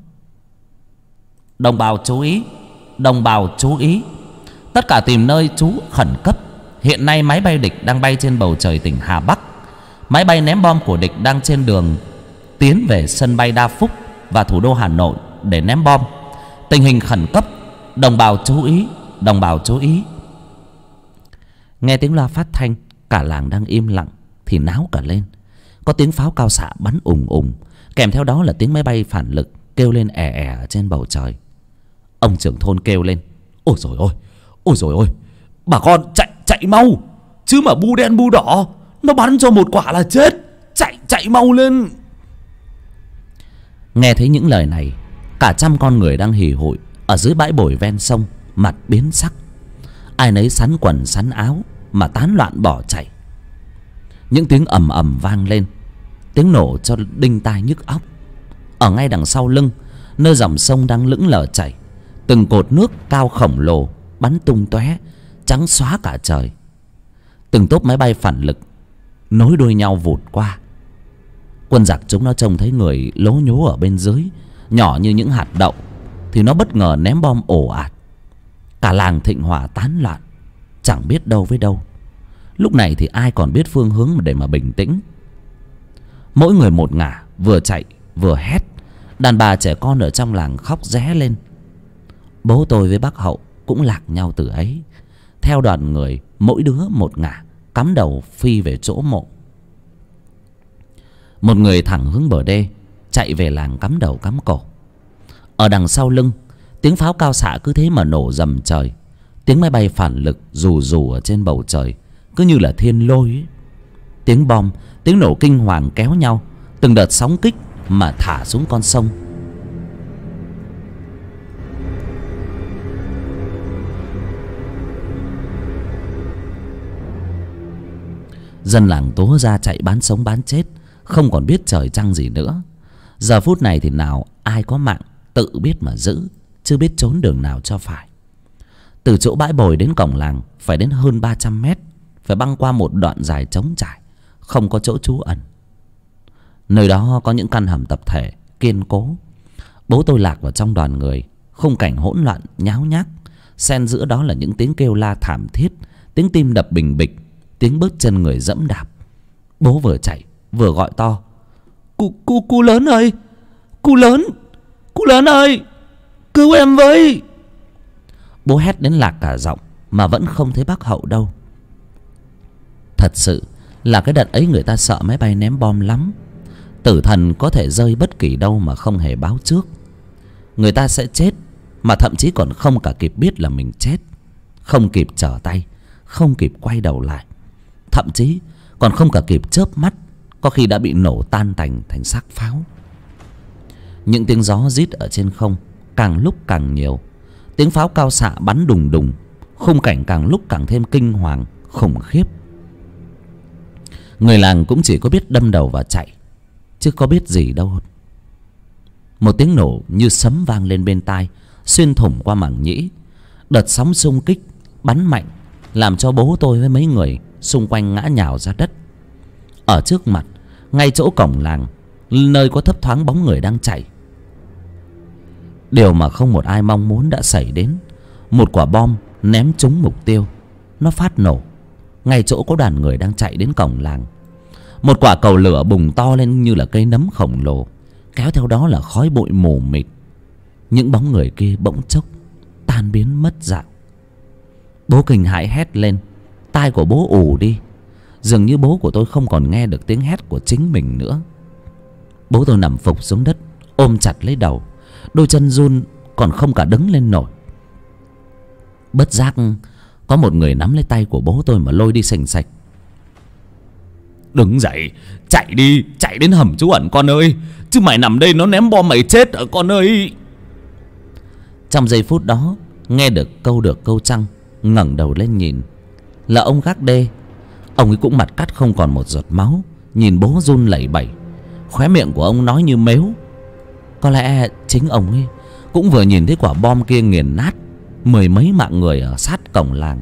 đồng bào chú ý, đồng bào chú ý, tất cả tìm nơi trú khẩn cấp. Hiện nay máy bay địch đang bay trên bầu trời tỉnh Hà Bắc. Máy bay ném bom của địch đang trên đường tiến về sân bay Đa Phúc và thủ đô Hà Nội để ném bom. Tình hình khẩn cấp, đồng bào chú ý, đồng bào chú ý. Nghe tiếng loa phát thanh, cả làng đang im lặng thì náo cả lên. Có tiếng pháo cao xạ bắn ùng ùng, kèm theo đó là tiếng máy bay phản lực kêu lên ẻ ẻ ở trên bầu trời. Ông trưởng thôn kêu lên: ôi rồi ôi, ôi rồi ôi, bà con chạy mau, chứ mà bu đen bu đỏ nó bắn cho một quả là chết. Chạy mau lên. Nghe thấy những lời này, cả trăm con người đang hì hụi ở dưới bãi bồi ven sông mặt biến sắc. Ai nấy sắn quần sắn áo mà tán loạn bỏ chạy. Những tiếng ầm ầm vang lên, tiếng nổ cho đinh tai nhức óc. Ở ngay đằng sau lưng, nơi dòng sông đang lững lờ chảy, từng cột nước cao khổng lồ bắn tung tóe, trắng xóa cả trời. Từng tốp máy bay phản lực nối đuôi nhau vụt qua. Quân giặc chúng nó trông thấy người lố nhố ở bên dưới, nhỏ như những hạt đậu, thì nó bất ngờ ném bom ồ ạt. Cả làng Thịnh Hòa tán loạn, chẳng biết đâu với đâu. Lúc này thì ai còn biết phương hướng để mà bình tĩnh. Mỗi người một ngả, vừa chạy vừa hét. Đàn bà trẻ con ở trong làng khóc ré lên. Bố tôi với bác Hậu cũng lạc nhau từ ấy. Theo đoàn người, mỗi đứa một ngả, cắm đầu phi về chỗ mộ. Một người thẳng hướng bờ đê, chạy về làng cắm đầu cắm cổ. Ở đằng sau lưng, tiếng pháo cao xạ cứ thế mà nổ rầm trời. Tiếng máy bay phản lực rù rù ở trên bầu trời, cứ như là thiên lôi ấy. Tiếng bom, tiếng nổ kinh hoàng kéo nhau, từng đợt sóng kích mà thả xuống con sông. Dân làng tố ra chạy bán sống bán chết, không còn biết trời trăng gì nữa. Giờ phút này thì nào ai có mạng tự biết mà giữ, chưa biết trốn đường nào cho phải. Từ chỗ bãi bồi đến cổng làng phải đến hơn 300 mét, phải băng qua một đoạn dài trống trải, không có chỗ trú ẩn. Nơi đó có những căn hầm tập thể kiên cố. Bố tôi lạc vào trong đoàn người, khung cảnh hỗn loạn nháo nhác, xen giữa đó là những tiếng kêu la thảm thiết, tiếng tim đập bình bịch, tiếng bước chân người dẫm đạp. Bố vừa chạy vừa gọi to: Cu lớn ơi, cu lớn ơi, cứu em với. Bố hét đến lạc cả giọng mà vẫn không thấy bác Hậu đâu. Thật sự là cái đợt ấy người ta sợ máy bay ném bom lắm. Tử thần có thể rơi bất kỳ đâu mà không hề báo trước. Người ta sẽ chết mà thậm chí còn không cả kịp biết là mình chết, không kịp trở tay, không kịp quay đầu lại, thậm chí còn không cả kịp chớp mắt, có khi đã bị nổ tan tành thành xác pháo. Những tiếng gió rít ở trên không càng lúc càng nhiều, tiếng pháo cao xạ bắn đùng đùng, khung cảnh càng lúc càng thêm kinh hoàng khủng khiếp. Người làng cũng chỉ có biết đâm đầu và chạy, chứ có biết gì đâu. Một tiếng nổ như sấm vang lên bên tai, xuyên thủng qua màng nhĩ. Đợt sóng xung kích bắn mạnh làm cho bố tôi với mấy người xung quanh ngã nhào ra đất. Ở trước mặt, ngay chỗ cổng làng, nơi có thấp thoáng bóng người đang chạy. Điều mà không một ai mong muốn đã xảy đến. Một quả bom ném trúng mục tiêu. Nó phát nổ ngay chỗ có đoàn người đang chạy đến cổng làng. Một quả cầu lửa bùng to lên như là cây nấm khổng lồ, kéo theo đó là khói bụi mù mịt. Những bóng người kia bỗng chốc tan biến mất dạng. Bố kinh hãi hét lên. Tai của bố ù đi. Dường như bố của tôi không còn nghe được tiếng hét của chính mình nữa. Bố tôi nằm phục xuống đất, ôm chặt lấy đầu. Đôi chân run còn không cả đứng lên nổi. Bất giác có một người nắm lấy tay của bố tôi mà lôi đi xình xạch. Đứng dậy, chạy đi, chạy đến hầm trú ẩn con ơi. Chứ mày nằm đây nó ném bom mày chết ở con ơi. Trong giây phút đó, nghe được câu trăng, ngẩng đầu lên nhìn là ông gác đê. Ông ấy cũng mặt cắt không còn một giọt máu, nhìn bố run lẩy bẩy. Khóe miệng của ông nói như mếu. Có lẽ chính ông ấy cũng vừa nhìn thấy quả bom kia nghiền nát mười mấy mạng người ở sát cổng làng.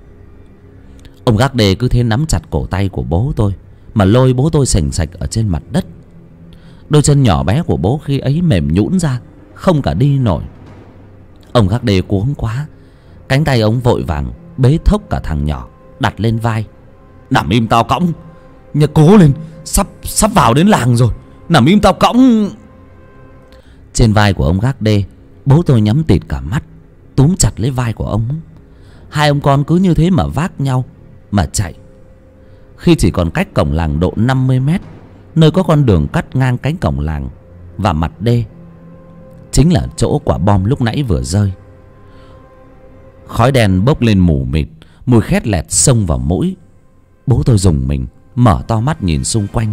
Ông gác đê cứ thế nắm chặt cổ tay của bố tôi mà lôi bố tôi xình xạch ở trên mặt đất. Đôi chân nhỏ bé của bố khi ấy mềm nhũn ra, không cả đi nổi. Ông gác đê cuống quá, cánh tay ông vội vàng bế thốc cả thằng nhỏ đặt lên vai. Nằm im tao cõng. Nhớ cố lên, sắp vào đến làng rồi. Nằm im tao cõng. Trên vai của ông gác đê, bố tôi nhắm tịt cả mắt, túm chặt lấy vai của ông. Hai ông con cứ như thế mà vác nhau mà chạy. Khi chỉ còn cách cổng làng độ 50 mét, nơi có con đường cắt ngang cánh cổng làng và mặt đê, chính là chỗ quả bom lúc nãy vừa rơi. Khói đen bốc lên mù mịt, mùi khét lẹt xông vào mũi. Bố tôi rùng mình, mở to mắt nhìn xung quanh.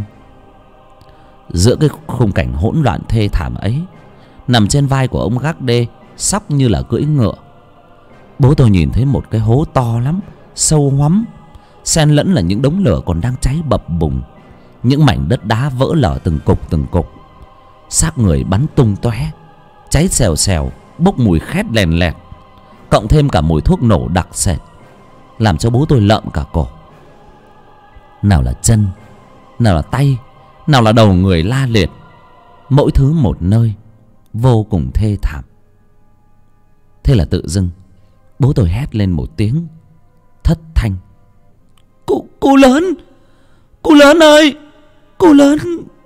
Giữa cái khung cảnh hỗn loạn thê thảm ấy, nằm trên vai của ông gác đê, sóc như là cưỡi ngựa, bố tôi nhìn thấy một cái hố to lắm, sâu hoắm, xen lẫn là những đống lửa còn đang cháy bập bùng. Những mảnh đất đá vỡ lở từng cục. Xác người bắn tung tóe, cháy xèo xèo, bốc mùi khét lèn lẹt, cộng thêm cả mùi thuốc nổ đặc sệt, làm cho bố tôi lợm cả cổ. Nào là chân, nào là tay, nào là đầu người la liệt, mỗi thứ một nơi, vô cùng thê thảm. Thế là tự dưng bố tôi hét lên một tiếng thất thanh. Cô lớn ơi, cô lớn.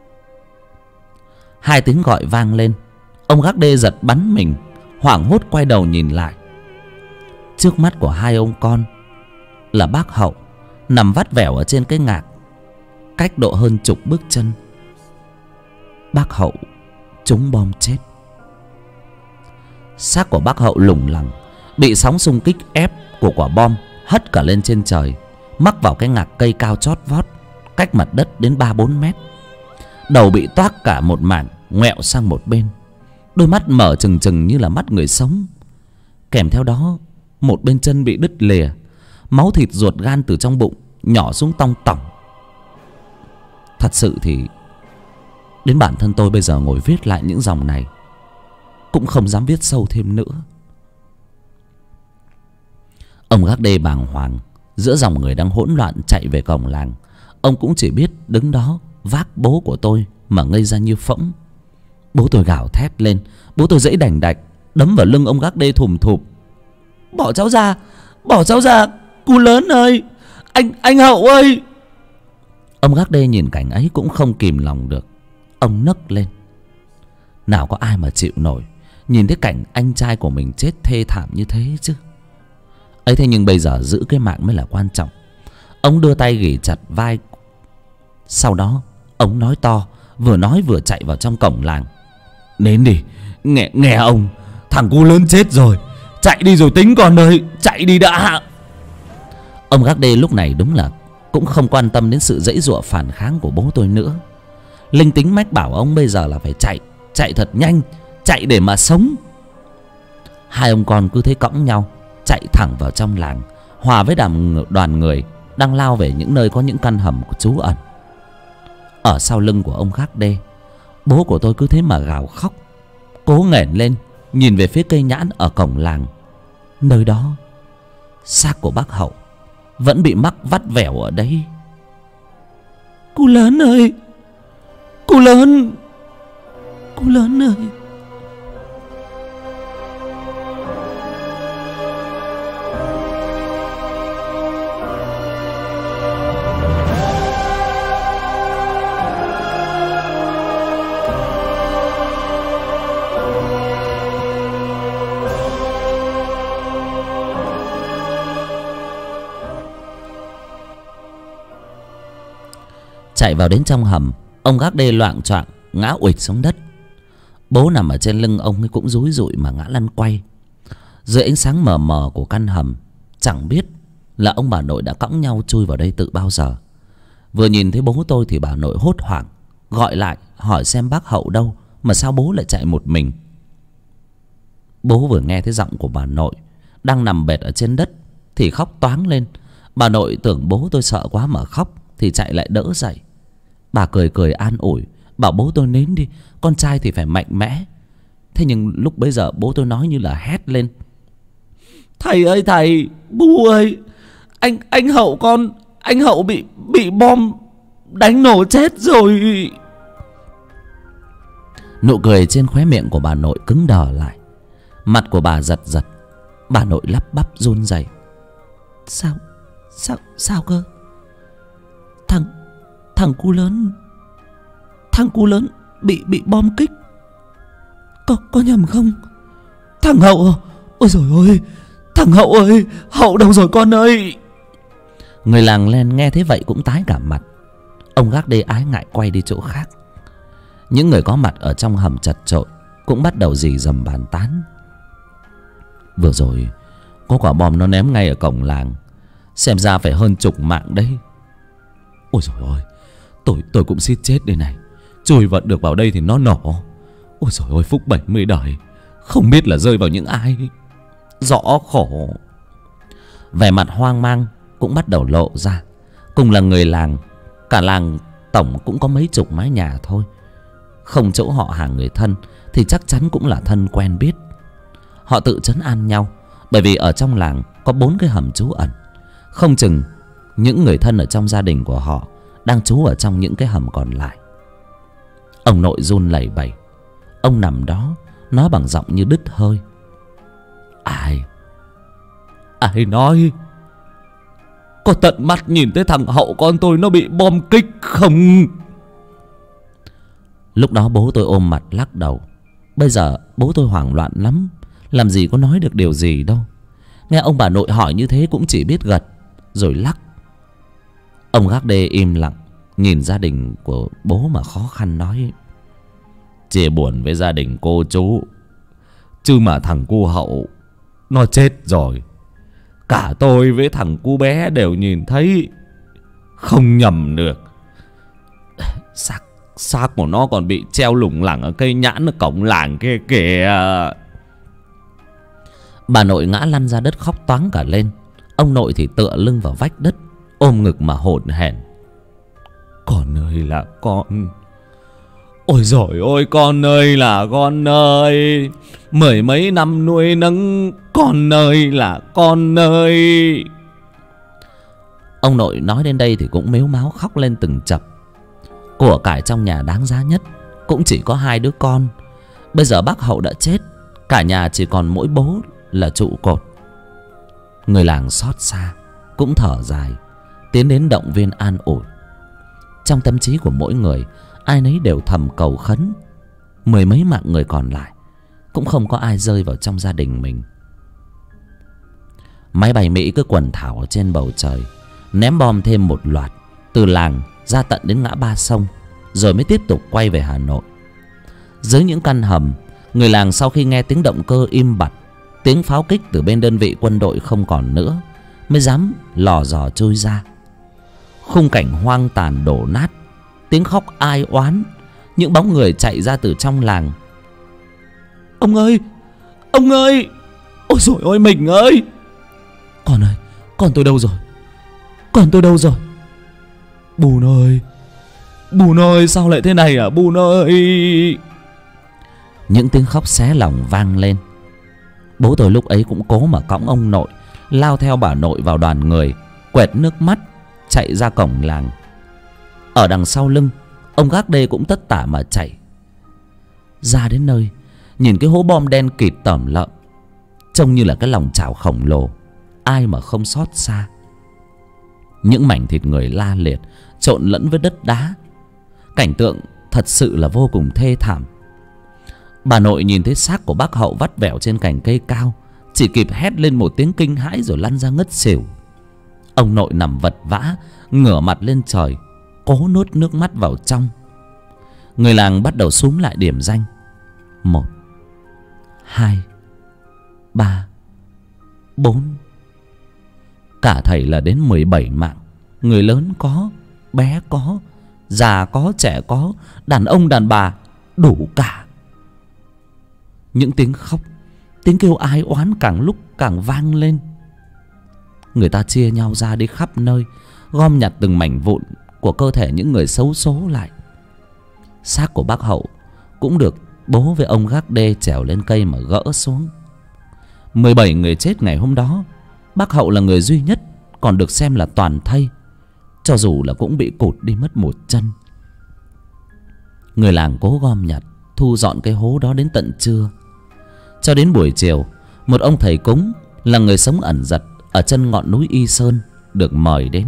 Hai tiếng gọi vang lên. Ông gác đê giật bắn mình, hoảng hốt quay đầu nhìn lại. Trước mắt của hai ông con là bác Hậu nằm vắt vẻo ở trên cái ngạc, cách độ hơn chục bước chân. Bác Hậu trúng bom chết. Xác của bác Hậu lủng lẳng, bị sóng xung kích ép của quả bom hất cả lên trên trời, mắc vào cái ngạc cây cao chót vót, cách mặt đất đến 3-4 mét. Đầu bị toác cả một mảng, ngoẹo sang một bên, đôi mắt mở trừng trừng như là mắt người sống. Kèm theo đó, một bên chân bị đứt lìa, máu thịt ruột gan từ trong bụng nhỏ xuống tong tỏng. Thật sự thì đến bản thân tôi bây giờ ngồi viết lại những dòng này cũng không dám viết sâu thêm nữa. Ông gác đê bàng hoàng giữa dòng người đang hỗn loạn chạy về cổng làng. Ông cũng chỉ biết đứng đó vác bố của tôi mà ngây ra như phỗng. Bố tôi gào thét lên, bố tôi giãy đành đạch đấm vào lưng ông gác đê thùm thụp. Bỏ cháu ra, cu lớn ơi, anh Hậu ơi. Ông gác đê nhìn cảnh ấy cũng không kìm lòng được, ông nấc lên. Nào có ai mà chịu nổi nhìn thấy cảnh anh trai của mình chết thê thảm như thế chứ. Ấy thế nhưng bây giờ giữ cái mạng mới là quan trọng. Ông đưa tay ghì chặt vai. Sau đó ông nói to, vừa nói vừa chạy vào trong cổng làng. Đến đi, nghe ông, thằng cu lớn chết rồi, chạy đi rồi tính con ơi, chạy đi đã. Ông gác đê lúc này đúng là cũng không quan tâm đến sự giãy giụa phản kháng của bố tôi nữa. Linh tính mách bảo ông bây giờ là phải chạy thật nhanh, chạy để mà sống. Hai ông con cứ thế cõng nhau chạy thẳng vào trong làng, hòa với đoàn người đang lao về những nơi có những căn hầm của trú ẩn. Ở sau lưng của ông gác đê, bố của tôi cứ thế mà gào khóc, cố nghển lên nhìn về phía cây nhãn ở cổng làng. Nơi đó xác của bác Hậu vẫn bị mắc vắt vẻo ở đấy. Cô lớn ơi, cô lớn, cô lớn ơi. Chạy vào đến trong hầm, ông gác đê loạng choạng ngã uịch xuống đất. Bố nằm ở trên lưng ông ấy cũng rúi rụi mà ngã lăn quay. Dưới ánh sáng mờ mờ của căn hầm, chẳng biết là ông bà nội đã cõng nhau chui vào đây từ bao giờ. Vừa nhìn thấy bố tôi thì bà nội hốt hoảng gọi lại hỏi xem bác Hậu đâu, mà sao bố lại chạy một mình. Bố vừa nghe thấy giọng của bà nội đang nằm bệt ở trên đất thì khóc toáng lên. Bà nội tưởng bố tôi sợ quá mà khóc thì chạy lại đỡ dậy. Bà cười cười an ủi, bảo bố tôi nín đi, con trai thì phải mạnh mẽ. Thế nhưng lúc bấy giờ bố tôi nói như là hét lên: Thầy ơi thầy, Bu ơi, anh Hậu anh Hậu bị bom đánh nổ chết rồi. Nụ cười trên khóe miệng của bà nội cứng đờ lại, mặt của bà giật giật. Bà nội lắp bắp run rẩy: Sao cơ? Thằng cu lớn bị bom kích. Có nhầm không? Thằng Hậu, ôi trời ơi, thằng Hậu ơi, Hậu đâu rồi con ơi? Người làng lên nghe thế vậy cũng tái cả mặt. Ông gác đê ái ngại quay đi chỗ khác. Những người có mặt ở trong hầm chật chội cũng bắt đầu rì rầm bàn tán. Vừa rồi có quả bom nó ném ngay ở cổng làng, xem ra phải hơn chục mạng đấy. Ôi trời ơi, tôi cũng suýt chết đây này. Chui vật được vào đây thì nó nổ. Ôi trời ơi, phúc 70 đời, không biết là rơi vào những ai. Rõ khổ. Vẻ mặt hoang mang cũng bắt đầu lộ ra. Cùng là người làng, cả làng tổng cũng có mấy chục mái nhà thôi. Không chỗ họ hàng người thân thì chắc chắn cũng là thân quen biết. Họ tự trấn an nhau, bởi vì ở trong làng có 4 cái hầm trú ẩn. Không chừng những người thân ở trong gia đình của họ đang trú ở trong những cái hầm còn lại. Ông nội run lẩy bẩy. Ông nằm đó nói bằng giọng như đứt hơi: Ai nói? Có tận mắt nhìn thấy thằng Hậu con tôi nó bị bom kích không? Lúc đó bố tôi ôm mặt lắc đầu. Bây giờ bố tôi hoảng loạn lắm, làm gì có nói được điều gì đâu. Nghe ông bà nội hỏi như thế cũng chỉ biết gật rồi lắc. Ông gác đê im lặng nhìn gia đình của bố mà khó khăn nói: Chia buồn với gia đình cô chú, chứ mà thằng cu Hậu nó chết rồi, cả tôi với thằng cu bé đều nhìn thấy, không nhầm được. Xác của nó còn bị treo lủng lẳng ở cây nhãn ở cổng làng kia kìa. Bà nội ngã lăn ra đất khóc toáng cả lên. Ông nội thì tựa lưng vào vách đất, ôm ngực mà hổn hển: Con ơi là con, ôi dồi ôi con ơi là con ơi, 10 mấy năm nuôi nấng, con ơi là con ơi. Ông nội nói đến đây thì cũng mếu máo khóc lên từng chập. Của cải trong nhà đáng giá nhất cũng chỉ có 2 đứa con. Bây giờ bác Hậu đã chết, cả nhà chỉ còn mỗi bố là trụ cột. Người làng xót xa cũng thở dài, tiến đến động viên an ủi. Trong tâm trí của mỗi người, ai nấy đều thầm cầu khấn 10 mấy mạng người còn lại cũng không có ai rơi vào trong gia đình mình. Máy bay Mỹ cứ quần thảo ở trên bầu trời, ném bom thêm một loạt từ làng ra tận đến ngã ba sông, rồi mới tiếp tục quay về Hà Nội. Dưới những căn hầm, người làng sau khi nghe tiếng động cơ im bặt, tiếng pháo kích từ bên đơn vị quân đội không còn nữa, mới dám lò dò chui ra. Khung cảnh hoang tàn đổ nát, tiếng khóc ai oán, những bóng người chạy ra từ trong làng: Ông ơi, ông ơi, ôi dồi ôi mình ơi, con ơi, con tôi đâu rồi, con tôi đâu rồi? Bùn ơi, sao lại thế này à Bùn ơi? Những tiếng khóc xé lòng vang lên. Bố tôi lúc ấy cũng cố mà cõng ông nội lao theo bà nội vào đoàn người, quẹt nước mắt chạy ra cổng làng. Ở đằng sau lưng, ông gác đê cũng tất tả mà chạy. Ra đến nơi, nhìn cái hố bom đen kịt tởm lợm, trông như là cái lòng chảo khổng lồ, ai mà không xót xa. Những mảnh thịt người la liệt trộn lẫn với đất đá, cảnh tượng thật sự là vô cùng thê thảm. Bà nội nhìn thấy xác của bác Hậu vắt vẻo trên cành cây cao, chỉ kịp hét lên một tiếng kinh hãi rồi lăn ra ngất xỉu. Ông nội nằm vật vã, ngửa mặt lên trời, cố nuốt nước mắt vào trong. Người làng bắt đầu xúm lại điểm danh: 1, 2, 3, 4. Cả thảy là đến 17 mạng. Người lớn có, bé có, già có, trẻ có, đàn ông đàn bà, đủ cả. Những tiếng khóc, tiếng kêu ai oán càng lúc càng vang lên. Người ta chia nhau ra đi khắp nơi, gom nhặt từng mảnh vụn của cơ thể những người xấu số lại. Xác của bác Hậu cũng được bố với ông gác đê trèo lên cây mà gỡ xuống. 17 người chết ngày hôm đó, bác Hậu là người duy nhất còn được xem là toàn thây, cho dù là cũng bị cụt đi mất một chân. Người làng cố gom nhặt, thu dọn cái hố đó đến tận trưa. Cho đến buổi chiều, một ông thầy cúng là người sống ẩn giật ở chân ngọn núi Y Sơn được mời đến.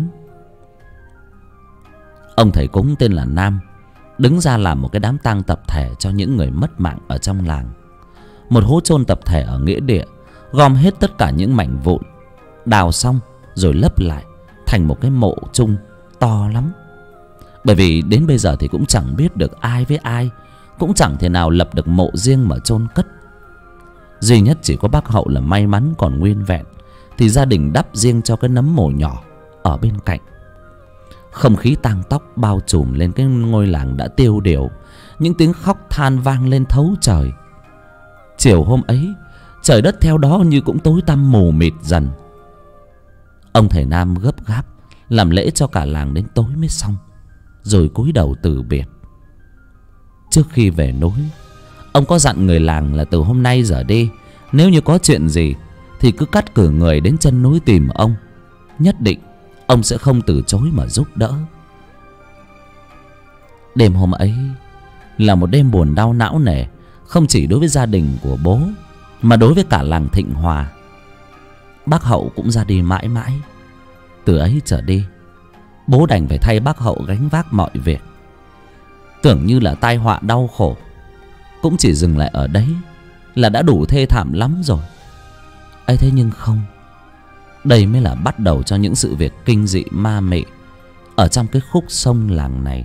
Ông thầy cúng tên là Nam đứng ra làm một cái đám tang tập thể cho những người mất mạng ở trong làng. Một hố chôn tập thể ở nghĩa địa, gom hết tất cả những mảnh vụn, đào xong rồi lấp lại thành một cái mộ chung to lắm. Bởi vì đến bây giờ thì cũng chẳng biết được ai với ai, cũng chẳng thể nào lập được mộ riêng mà chôn cất. Duy nhất chỉ có bác Hậu là may mắn còn nguyên vẹn, thì gia đình đắp riêng cho cái nấm mồ nhỏ ở bên cạnh. Không khí tang tóc bao trùm lên cái ngôi làng đã tiêu điều, những tiếng khóc than vang lên thấu trời. Chiều hôm ấy, trời đất theo đó như cũng tối tăm mù mịt dần. Ông thầy Nam gấp gáp làm lễ cho cả làng đến tối mới xong, rồi cúi đầu từ biệt. Trước khi về núi, ông có dặn người làng là từ hôm nay trở đi, nếu như có chuyện gì thì cứ cắt cử người đến chân núi tìm ông. Nhất định ông sẽ không từ chối mà giúp đỡ. Đêm hôm ấy là một đêm buồn đau não nề, không chỉ đối với gia đình của bố mà đối với cả làng Thịnh Hòa. Bác Hậu cũng ra đi mãi mãi. Từ ấy trở đi, bố đành phải thay bác Hậu gánh vác mọi việc. Tưởng như là tai họa đau khổ cũng chỉ dừng lại ở đấy là đã đủ thê thảm lắm rồi. ấy thế nhưng không, đây mới là bắt đầu cho những sự việc kinh dị ma mị ở trong cái khúc sông làng này.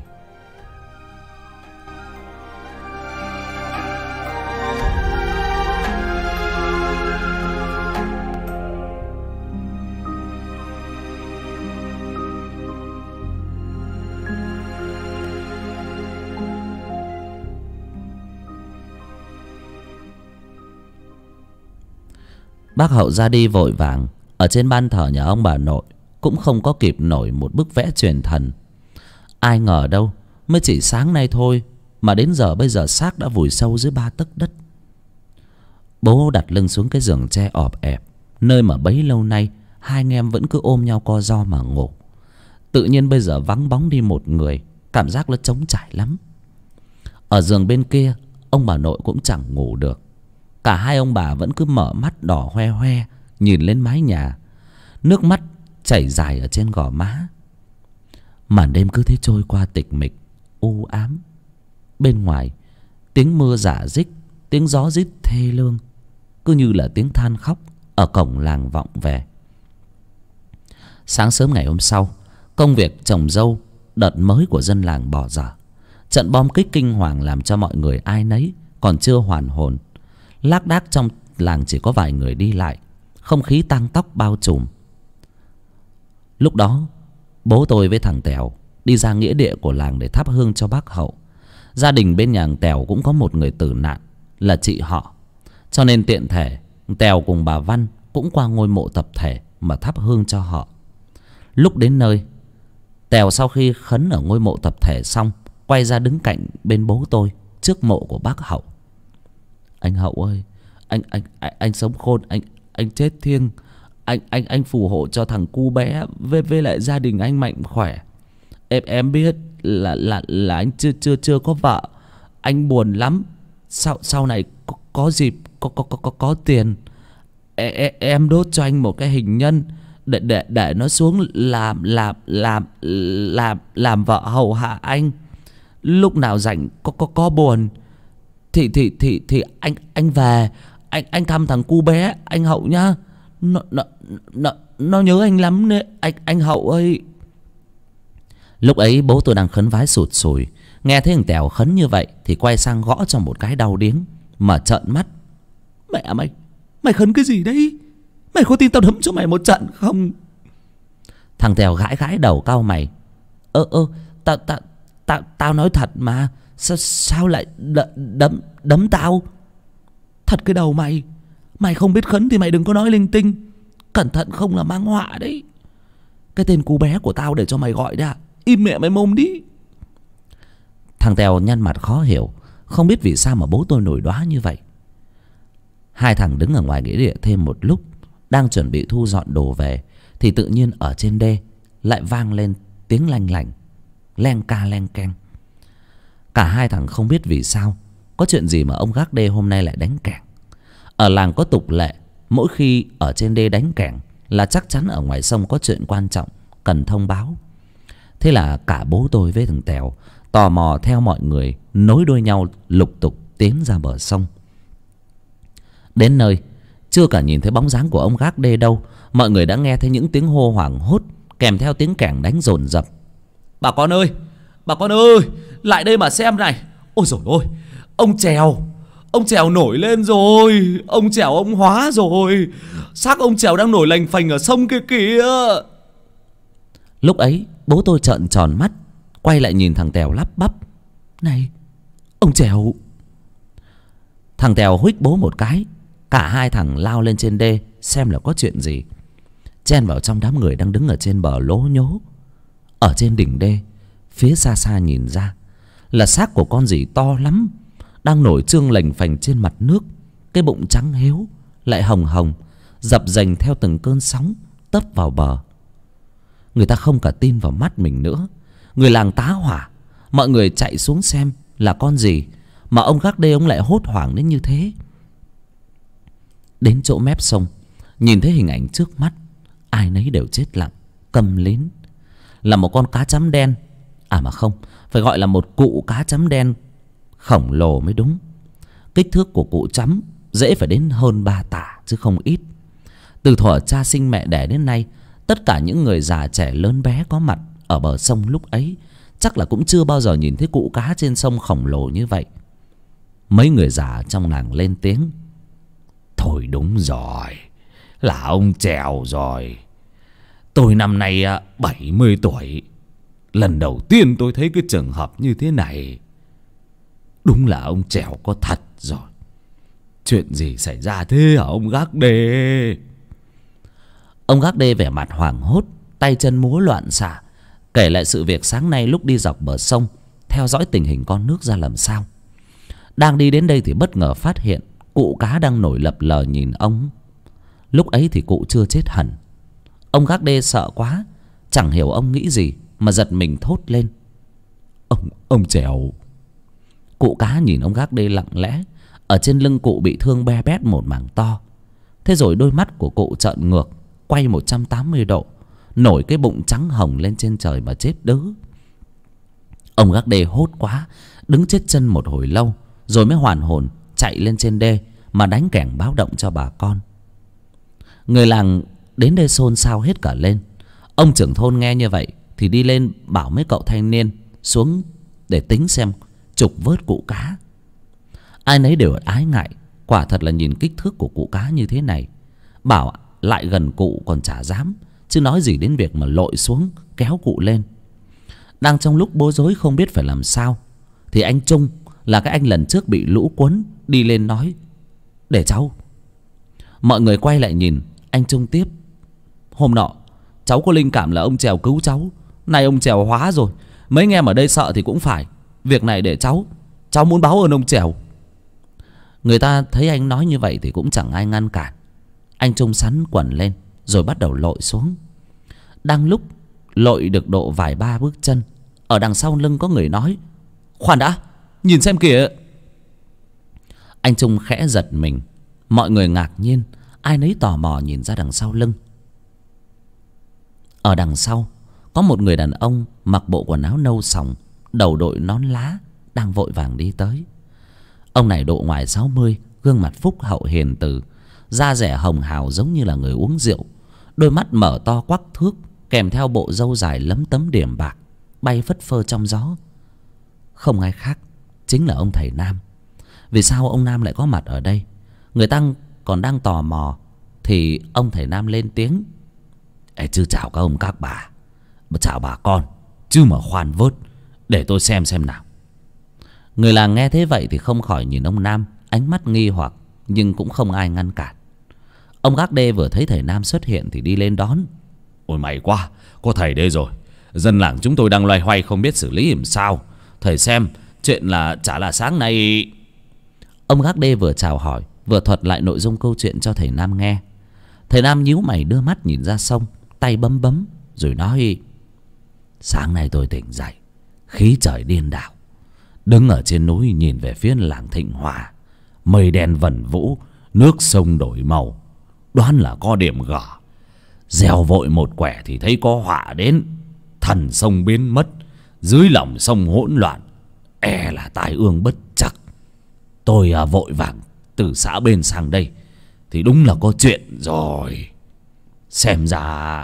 Bác Hậu ra đi vội vàng. Ở trên ban thờ nhà ông bà nội cũng không có kịp nổi một bức vẽ truyền thần. Ai ngờ đâu, mới chỉ sáng nay thôi mà đến giờ bây giờ xác đã vùi sâu dưới 3 tấc đất. Bố đặt lưng xuống cái giường tre ọp ẹp, nơi mà bấy lâu nay hai anh em vẫn cứ ôm nhau co ro mà ngủ. Tự nhiên bây giờ vắng bóng đi một người, cảm giác nó trống trải lắm. Ở giường bên kia, ông bà nội cũng chẳng ngủ được. Cả hai ông bà vẫn cứ mở mắt đỏ hoe hoe nhìn lên mái nhà, nước mắt chảy dài ở trên gò má. Màn đêm cứ thế trôi qua tịch mịch, u ám. Bên ngoài tiếng mưa rả rích, tiếng gió rít thê lương, cứ như là tiếng than khóc ở cổng làng vọng về. Sáng sớm ngày hôm sau, công việc trồng dâu đợt mới của dân làng bỏ dở. Trận bom kích kinh hoàng làm cho mọi người ai nấy còn chưa hoàn hồn. Lác đác trong làng chỉ có vài người đi lại, không khí tang tóc bao trùm. Lúc đó bố tôi với thằng Tèo đi ra nghĩa địa của làng để thắp hương cho bác Hậu. Gia đình bên nhà Tèo cũng có một người tử nạn là chị họ, cho nên tiện thể Tèo cùng bà Văn cũng qua ngôi mộ tập thể mà thắp hương cho họ. Lúc đến nơi, Tèo sau khi khấn ở ngôi mộ tập thể xong, quay ra đứng cạnh bên bố tôi trước mộ của bác Hậu. Anh Hậu ơi, Anh sống khôn, anh chết thiêng. Anh phù hộ cho thằng cu bé với lại gia đình anh mạnh khỏe. Em biết là anh chưa có vợ. Anh buồn lắm. Sau này có dịp có tiền, em đốt cho anh một cái hình nhân để nó xuống làm vợ hầu hạ anh. Lúc nào rảnh có buồn thì anh về, anh thăm thằng cu bé anh Hậu nhá. Nó nhớ anh lắm đấy anh Hậu ơi. Lúc ấy bố tôi đang khấn vái sụt sùi, nghe thấy thằng Tèo khấn như vậy thì quay sang gõ cho một cái đau điếng mà trợn mắt. Mẹ mày khấn cái gì đấy? Mày có tin tao đấm cho mày một trận không? Thằng Tèo gãi đầu cau mày. Tao nói thật mà. Sao lại đấm tao? Thật cái đầu mày. Mày không biết khấn thì mày đừng có nói linh tinh. Cẩn thận không là mang họa đấy. Cái tên cu bé của tao để cho mày gọi đã. Im mẹ mày mồm đi. Thằng Tèo nhăn mặt khó hiểu, không biết vì sao mà bố tôi nổi đoá như vậy. Hai thằng đứng ở ngoài nghĩa địa thêm một lúc, đang chuẩn bị thu dọn đồ về, thì tự nhiên ở trên đê lại vang lên tiếng lanh lảnh, len ca len keng. Cả hai thằng không biết vì sao, có chuyện gì mà ông gác đê hôm nay lại đánh kẻng. Ở làng có tục lệ, mỗi khi ở trên đê đánh kẻng là chắc chắn ở ngoài sông có chuyện quan trọng cần thông báo. Thế là cả bố tôi với thằng Tèo tò mò theo mọi người nối đuôi nhau lục tục tiến ra bờ sông. Đến nơi, chưa cả nhìn thấy bóng dáng của ông gác đê đâu, mọi người đã nghe thấy những tiếng hô hoảng hốt kèm theo tiếng kẻng đánh dồn dập. Bà con ơi, lại đây mà xem này. Ôi dồi ôi, ông Trèo nổi lên rồi. Ông Trèo ông hóa rồi. Xác ông Trèo đang nổi lành phành ở sông kia kìa. Lúc ấy bố tôi trợn tròn mắt, quay lại nhìn thằng Tèo lắp bắp. Này, ông Trèo. Thằng Tèo huých bố một cái. Cả hai thằng lao lên trên đê xem là có chuyện gì. Chen vào trong đám người đang đứng ở trên bờ lố nhố. Ở trên đỉnh đê, phía xa xa nhìn ra là xác của con gì to lắm, đang nổi trương lềnh phềnh trên mặt nước. Cái bụng trắng héo lại hồng hồng, dập dềnh theo từng cơn sóng tấp vào bờ. Người ta không cả tin vào mắt mình nữa. Người làng tá hỏa. Mọi người chạy xuống xem là con gì mà ông gác đê ông lại hốt hoảng đến như thế. Đến chỗ mép sông, nhìn thấy hình ảnh trước mắt, ai nấy đều chết lặng, câm lín. Là một con cá chấm đen. À mà không, phải gọi là một cụ cá chấm đen khổng lồ mới đúng. Kích thước của cụ chấm dễ phải đến hơn 3 tả chứ không ít. Từ thuở cha sinh mẹ đẻ đến nay, tất cả những người già trẻ lớn bé có mặt ở bờ sông lúc ấy chắc là cũng chưa bao giờ nhìn thấy cụ cá trên sông khổng lồ như vậy. Mấy người già trong làng lên tiếng. Thôi đúng rồi, là ông Trèo rồi. Tôi năm nay 70 tuổi. Lần đầu tiên tôi thấy cái trường hợp như thế này. Đúng là ông Trèo có thật rồi. Chuyện gì xảy ra thế hả ông gác đê? Ông gác đê vẻ mặt hoảng hốt, tay chân múa loạn xạ, kể lại sự việc sáng nay lúc đi dọc bờ sông theo dõi tình hình con nước ra làm sao. Đang đi đến đây thì bất ngờ phát hiện cụ cá đang nổi lập lờ nhìn ông. Lúc ấy thì cụ chưa chết hẳn. Ông gác đê sợ quá, chẳng hiểu ông nghĩ gì mà giật mình thốt lên. Ông Trèo. Cụ cá nhìn ông gác đê lặng lẽ. Ở trên lưng cụ bị thương be bét một mảng to. Thế rồi đôi mắt của cụ trợn ngược, quay 180 độ, nổi cái bụng trắng hồng lên trên trời mà chết đớ. Ông gác đê hốt quá, đứng chết chân một hồi lâu, rồi mới hoàn hồn chạy lên trên đê mà đánh kẻng báo động cho bà con. Người làng đến đây xôn xao hết cả lên. Ông trưởng thôn nghe như vậy thì đi lên bảo mấy cậu thanh niên xuống để tính xem trục vớt cụ cá. Ai nấy đều ái ngại. Quả thật là nhìn kích thước của cụ cá như thế này, bảo lại gần cụ còn chả dám, chứ nói gì đến việc mà lội xuống kéo cụ lên. Đang trong lúc bối rối không biết phải làm sao thì anh Trung, là cái anh lần trước bị lũ cuốn, đi lên nói. Để cháu. Mọi người quay lại nhìn. Anh Trung tiếp. Hôm nọ cháu có linh cảm là ông Trèo cứu cháu. Nay ông Trèo hóa rồi. Mấy anh em ở đây sợ thì cũng phải. Việc này để cháu muốn báo ơn ông Trèo. Người ta thấy anh nói như vậy thì cũng chẳng ai ngăn cản. Anh Trung sắn quần lên rồi bắt đầu lội xuống. Đang lúc lội được độ vài ba bước chân, ở đằng sau lưng có người nói: "Khoan đã, nhìn xem kìa." Anh Trung khẽ giật mình. Mọi người ngạc nhiên, ai nấy tò mò nhìn ra đằng sau lưng. Ở đằng sau có một người đàn ông mặc bộ quần áo nâu sòng, đầu đội nón lá, đang vội vàng đi tới. Ông này độ ngoài 60, gương mặt phúc hậu hiền từ, da dẻ hồng hào giống như là người uống rượu, đôi mắt mở to quắc thước, kèm theo bộ râu dài lấm tấm điểm bạc bay phất phơ trong gió. Không ai khác chính là ông thầy Nam. Vì sao ông Nam lại có mặt ở đây? Người ta còn đang tò mò thì ông thầy Nam lên tiếng: "Ê, chứ chào các ông các bà, chào bà con, chứ mà khoan vớt, để tôi xem nào." Người làng nghe thế vậy thì không khỏi nhìn ông Nam, ánh mắt nghi hoặc, nhưng cũng không ai ngăn cản. Ông gác đê vừa thấy thầy Nam xuất hiện thì đi lên đón: "Ôi may quá, có thầy đây rồi. Dân làng chúng tôi đang loay hoay không biết xử lý làm sao. Thầy xem, chuyện là chả là sáng nay..." Ông gác đê vừa chào hỏi vừa thuật lại nội dung câu chuyện cho thầy Nam nghe. Thầy Nam nhíu mày đưa mắt nhìn ra sông, tay bấm bấm rồi nói: "Sáng nay tôi tỉnh dậy, khí trời điên đảo, đứng ở trên núi nhìn về phía làng Thịnh Hòa, mây đen vẩn vũ, nước sông đổi màu, đoán là có điểm gở. Gieo vội một quẻ thì thấy có họa đến, thần sông biến mất, dưới lòng sông hỗn loạn, e là tai ương bất trắc. Tôi vội vàng từ xã bên sang đây thì đúng là có chuyện rồi. Xem ra..."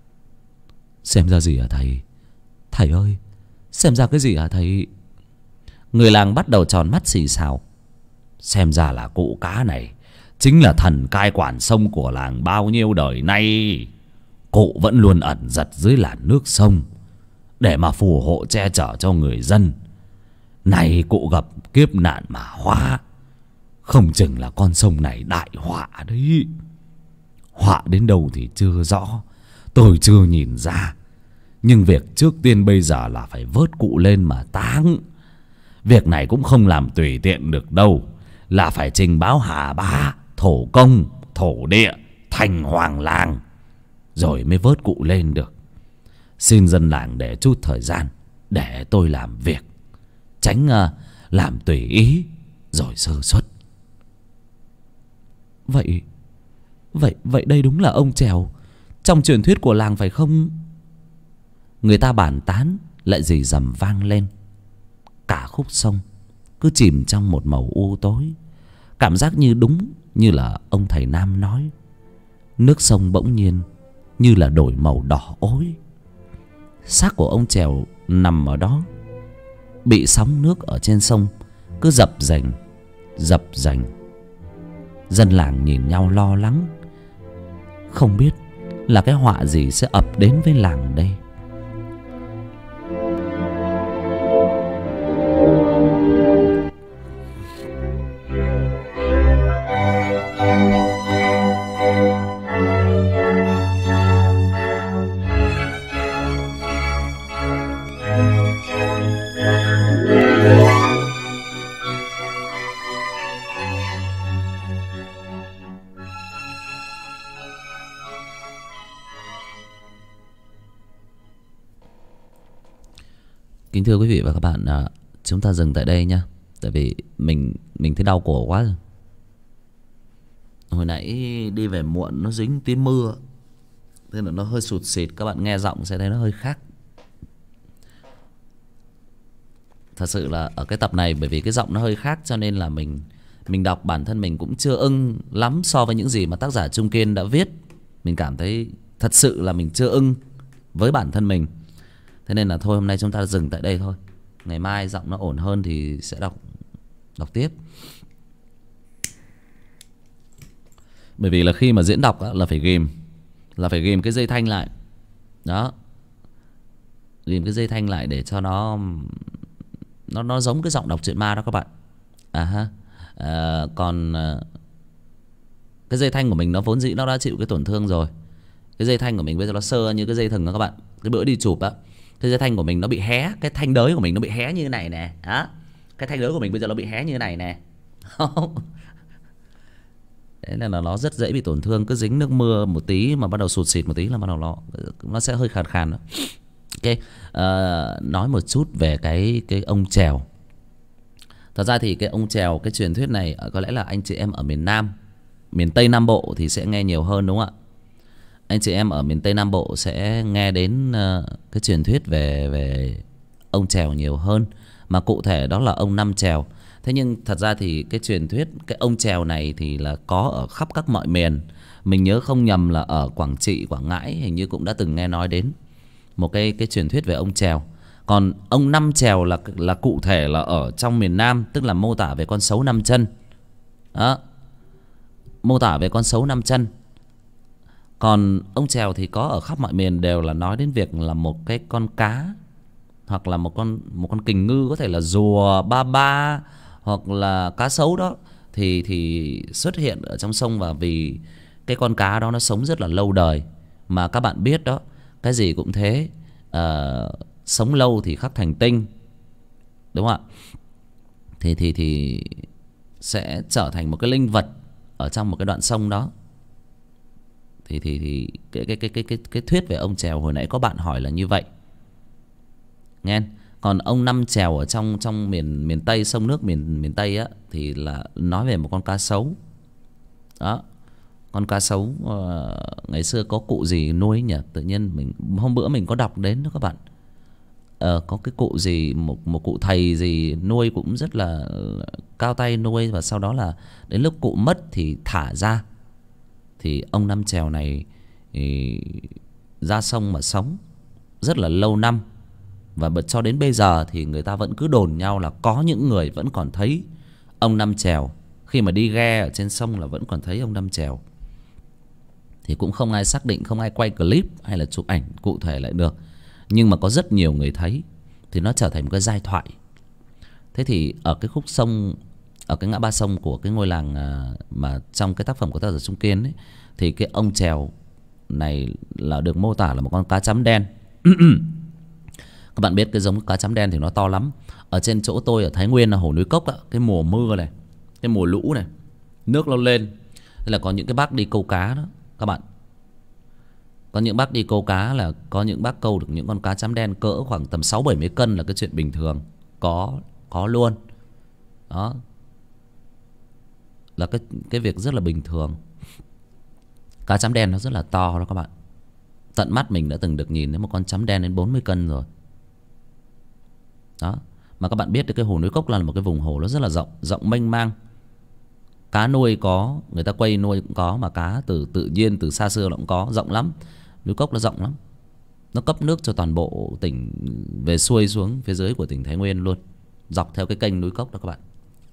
"Xem ra gì hả thầy? Thầy ơi, xem ra cái gì hả thầy?" Người làng bắt đầu tròn mắt xì xào. "Xem ra là cụ cá này chính là thần cai quản sông của làng bao nhiêu đời nay. Cụ vẫn luôn ẩn giật dưới làn nước sông để mà phù hộ che chở cho người dân. Nay cụ gặp kiếp nạn mà hóa, không chừng là con sông này đại họa đấy. Họa đến đâu thì chưa rõ, tôi chưa nhìn ra. Nhưng việc trước tiên bây giờ là phải vớt cụ lên mà táng. Việc này cũng không làm tùy tiện được đâu, là phải trình báo Hà Bá, thổ công, thổ địa, thành hoàng làng, rồi mới vớt cụ lên được. Xin dân làng để chút thời gian để tôi làm việc, tránh làm tùy ý rồi sơ suất." Vậy đây đúng là ông Trèo trong truyền thuyết của làng phải không? Người ta bàn tán lại rì rầm vang lên. Cả khúc sông cứ chìm trong một màu u tối, cảm giác như đúng như là ông thầy Nam nói. Nước sông bỗng nhiên như là đổi màu đỏ ối. Xác của ông Trèo nằm ở đó, bị sóng nước ở trên sông cứ dập dềnh. Dân làng nhìn nhau lo lắng, không biết là cái họa gì sẽ ập đến với làng đây. Kính thưa quý vị và các bạn, chúng ta dừng tại đây nhé. Tại vì mình thấy đau cổ quá rồi. Hồi nãy đi về muộn nó dính tí mưa, thế là nó hơi sụt sịt. Các bạn nghe giọng sẽ thấy nó hơi khác. Thật sự là ở cái tập này, bởi vì cái giọng nó hơi khác cho nên là mình đọc bản thân mình cũng chưa ưng lắm so với những gì mà tác giả Trung Kiên đã viết. Mình cảm thấy thật sự là mình chưa ưng với bản thân mình. Thế nên là thôi, hôm nay chúng ta dừng tại đây thôi. Ngày mai giọng nó ổn hơn thì sẽ đọc tiếp. Bởi vì là khi mà diễn đọc là phải ghim cái dây thanh lại. Đó, ghim cái dây thanh lại để cho nó giống cái giọng đọc truyện ma đó các bạn. Còn cái dây thanh của mình nó vốn dĩ nó đã chịu cái tổn thương rồi. Cái dây thanh của mình bây giờ nó sơ như cái dây thừng đó các bạn. Cái bữa đi chụp á, cái dây thanh của mình nó bị hé, cái thanh đới của mình nó bị hé như này nè. Đó, cái thanh đới của mình bây giờ nó bị hé như này nè. Thế nên là nó rất dễ bị tổn thương. Cứ dính nước mưa một tí mà bắt đầu sụt sịt một tí là bắt đầu nó sẽ hơi khàn khàn đó. Ok, nói một chút về cái ông chèo. Thật ra thì cái ông chèo, cái truyền thuyết này có lẽ là anh chị em ở miền Nam, miền Tây Nam Bộ thì sẽ nghe nhiều hơn, đúng không ạ? Anh chị em ở miền Tây Nam Bộ sẽ nghe đến cái truyền thuyết về ông chèo nhiều hơn, mà cụ thể đó là ông Năm Chèo. Thế nhưng thật ra thì cái truyền thuyết cái ông chèo này thì là có ở khắp các mọi miền. Mình nhớ không nhầm là ở Quảng Trị, Quảng Ngãi hình như cũng đã từng nghe nói đến một cái truyền thuyết về ông chèo. Còn ông Năm Chèo là cụ thể là ở trong miền Nam, tức là mô tả về con sấu năm chân. Đó, mô tả về con sấu năm chân. Còn ông chèo thì có ở khắp mọi miền, đều là nói đến việc là một cái con cá, hoặc là một con kình ngư, có thể là rùa, ba ba, hoặc là cá sấu đó, thì xuất hiện ở trong sông. Và vì cái con cá đó nó sống rất là lâu đời, mà các bạn biết đó, cái gì cũng thế, sống lâu thì khắc thành tinh, đúng không ạ? Thì sẽ trở thành một cái linh vật ở trong một cái đoạn sông đó. Thì cái thuyết về ông chèo hồi nãy có bạn hỏi là như vậy, nghe. Còn ông Năm Chèo ở trong miền Tây, sông nước miền Tây á, thì là nói về một con cá sấu. Đó, con cá sấu ngày xưa có cụ gì nuôi nhỉ? Tự nhiên mình hôm bữa mình có đọc đến đó các bạn. Có cái cụ gì, một cụ thầy gì nuôi cũng rất là cao tay nuôi, và sau đó là đến lúc cụ mất thì thả ra. Thì ông Năm Chèo này thì ra sông mà sống rất là lâu năm. Và cho đến bây giờ thì người ta vẫn cứ đồn nhau là có những người vẫn còn thấy ông Năm Chèo. Khi mà đi ghe ở trên sông là vẫn còn thấy ông Năm Chèo. Thì cũng không ai xác định, không ai quay clip hay là chụp ảnh cụ thể lại được, nhưng mà có rất nhiều người thấy, thì nó trở thành một cái giai thoại. Thế thì ở cái khúc sông, ở cái ngã ba sông của cái ngôi làng mà trong cái tác phẩm của tác giả Trung Kiên ấy, thì cái ông chèo này là được mô tả là một con cá chấm đen. Các bạn biết cái giống cá chấm đen thì nó to lắm. Ở trên chỗ tôi ở Thái Nguyên là hồ núi Cốc đó, cái mùa mưa này, cái mùa lũ này, nước nó lên, thế là có những cái bác đi câu cá đó các bạn. Có những bác đi câu cá là có những bác câu được những con cá chấm đen cỡ khoảng tầm 60-70 cân là cái chuyện bình thường. Có luôn. Đó là cái việc rất là bình thường. Cá chấm đen nó rất là to đó các bạn. Tận mắt mình đã từng được nhìn thấy một con chấm đen đến 40 cân rồi. Đó. Mà các bạn biết cái hồ núi Cốc là một cái vùng hồ nó rất là rộng mênh mang. Cá nuôi có, người ta quay nuôi cũng có, mà cá tự nhiên từ xa xưa nó cũng có, rộng lắm. Núi Cốc nó rộng lắm. Nó cấp nước cho toàn bộ tỉnh về xuôi xuống phía dưới của tỉnh Thái Nguyên luôn, dọc theo cái kênh núi Cốc đó các bạn.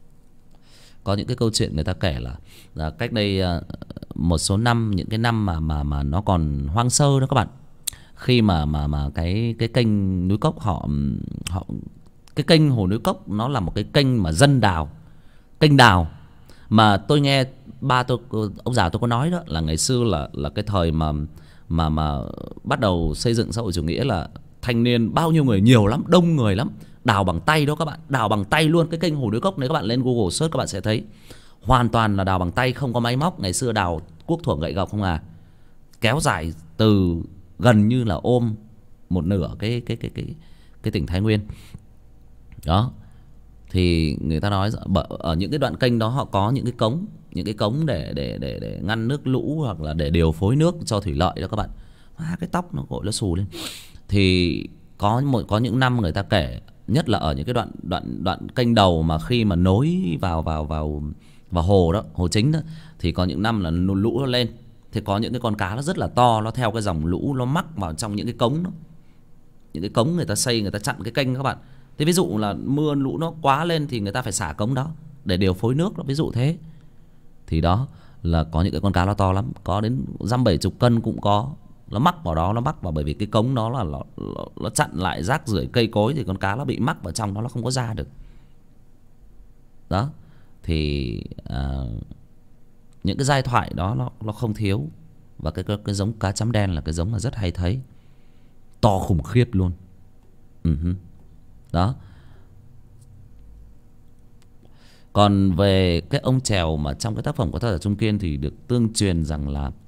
Có những cái câu chuyện người ta kể là cách đây một số năm, những cái năm mà nó còn hoang sơ đó các bạn, khi mà cái kênh núi Cốc họ cái kênh hồ núi Cốc nó là một cái kênh mà dân đào, kênh đào. Mà tôi nghe ba tôi, ông già tôi có nói đó, là ngày xưa là cái thời mà bắt đầu xây dựng xã hội chủ nghĩa là thanh niên bao nhiêu người, nhiều lắm, đông người lắm, đào bằng tay đó các bạn, đào bằng tay luôn. Cái kênh hồ núi Cốc đấy các bạn lên Google search các bạn sẽ thấy hoàn toàn là đào bằng tay, không có máy móc. Ngày xưa đào cuốc thuổng gậy gộc không à, kéo dài từ gần như là ôm một nửa cái tỉnh Thái Nguyên đó. Thì người ta nói ở những cái đoạn kênh đó họ có những cái cống để ngăn nước lũ, hoặc là để điều phối nước cho thủy lợi đó các bạn. Cái tóc nó gội nó xù lên. Thì có những năm người ta kể, nhất là ở những cái đoạn kênh đầu mà khi mà nối vào hồ đó, hồ chính đó, thì có những năm là lũ nó lên, thì có những cái con cá nó rất là to, nó theo cái dòng lũ nó mắc vào trong những cái cống đó. Những cái cống người ta xây, người ta chặn cái kênh các bạn. Thế ví dụ là mưa lũ nó quá lên thì người ta phải xả cống đó để điều phối nước đó, ví dụ thế. Thì đó là có những cái con cá nó to lắm, có đến 50-70 cân cũng có. Nó mắc vào đó, nó mắc vào, bởi vì cái cống đó là nó chặn lại rác rưởi cây cối, thì con cá nó bị mắc vào trong đó, nó không có ra được. Đó thì những cái giai thoại đó nó không thiếu. Và cái giống cá chấm đen là cái giống mà rất hay thấy, to khủng khiếp luôn. Đó. Còn về cái ông chèo mà trong cái tác phẩm của tác giả Trung Kiên thì được tương truyền rằng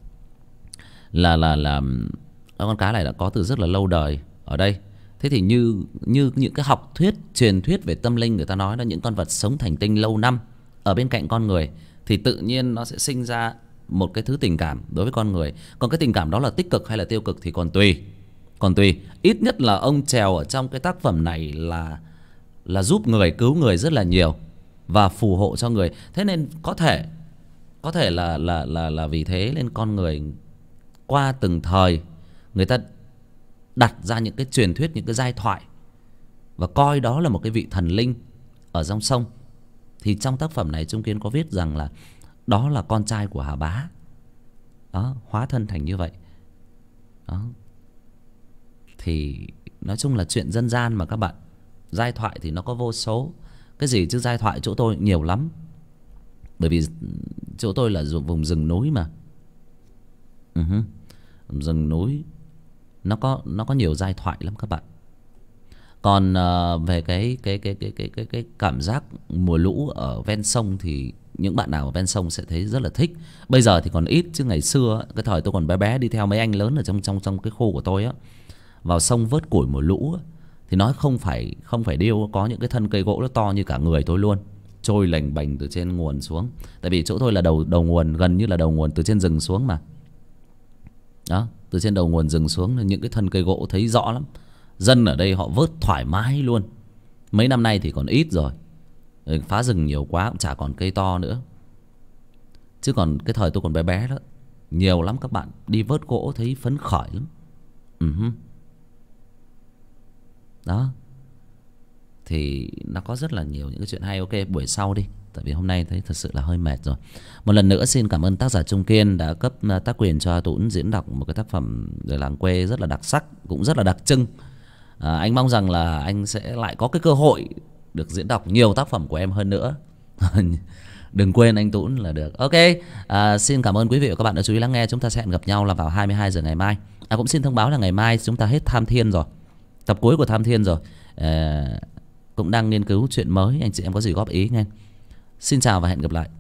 là con cá này đã có từ rất là lâu đời ở đây. Thế thì như những cái học thuyết truyền thuyết về tâm linh, người ta nói là những con vật sống thành tinh lâu năm ở bên cạnh con người thì tự nhiên nó sẽ sinh ra một cái thứ tình cảm đối với con người. Còn cái tình cảm đó là tích cực hay là tiêu cực thì còn tùy. Ít nhất là ông chèo ở trong cái tác phẩm này là giúp người, cứu người rất là nhiều và phù hộ cho người. Thế nên có thể là vì thế nên con người qua từng thời, người ta đặt ra những cái truyền thuyết, những cái giai thoại và coi đó là một cái vị thần linh ở dòng sông. Thì trong tác phẩm này Trung Kiên có viết rằng là đó là con trai của Hà Bá đó, hóa thân thành như vậy đó. Thì nói chung là chuyện dân gian mà các bạn. Giai thoại thì nó có vô số. Cái gì chứ giai thoại chỗ tôi nhiều lắm. Bởi vì chỗ tôi là vùng rừng núi mà. Rừng núi nó có nhiều giai thoại lắm các bạn. Còn về cái cảm giác mùa lũ ở ven sông thì những bạn nào ở ven sông sẽ thấy rất là thích. Bây giờ thì còn ít, chứ ngày xưa cái thời tôi còn bé bé đi theo mấy anh lớn ở trong cái khu của tôi á, vào sông vớt củi mùa lũ á, thì nói không phải điêu, có những cái thân cây gỗ nó to như cả người tôi luôn, trôi lềnh bềnh từ trên nguồn xuống. Tại vì chỗ tôi là đầu nguồn, gần như là đầu nguồn từ trên rừng xuống mà. Đó, từ trên đầu nguồn rừng xuống những cái thân cây gỗ thấy rõ lắm. Dân ở đây họ vớt thoải mái luôn. Mấy năm nay thì còn ít rồi, phá rừng nhiều quá cũng chả còn cây to nữa. Chứ còn cái thời tôi còn bé bé đó, nhiều lắm các bạn. Đi vớt gỗ thấy phấn khởi lắm. Đó. Thì nó có rất là nhiều những cái chuyện hay. Ok, buổi sau đi, tại vì hôm nay thấy thật sự là hơi mệt rồi. Một lần nữa xin cảm ơn tác giả Trung Kiên đã cấp tác quyền cho Tuấn diễn đọc một cái tác phẩm về làng quê rất là đặc sắc, cũng rất là đặc trưng. Anh mong rằng là anh sẽ lại có cái cơ hội được diễn đọc nhiều tác phẩm của em hơn nữa. Đừng quên anh Tuấn là được. Ok, xin cảm ơn quý vị và các bạn đã chú ý lắng nghe. Chúng ta sẽ hẹn gặp nhau là vào 22 giờ ngày mai. Cũng xin thông báo là ngày mai chúng ta hết Tham Thiên rồi, tập cuối của Tham Thiên rồi. Cũng đang nghiên cứu chuyện mới, anh chị em có gì góp ý nghe. Xin chào và hẹn gặp lại.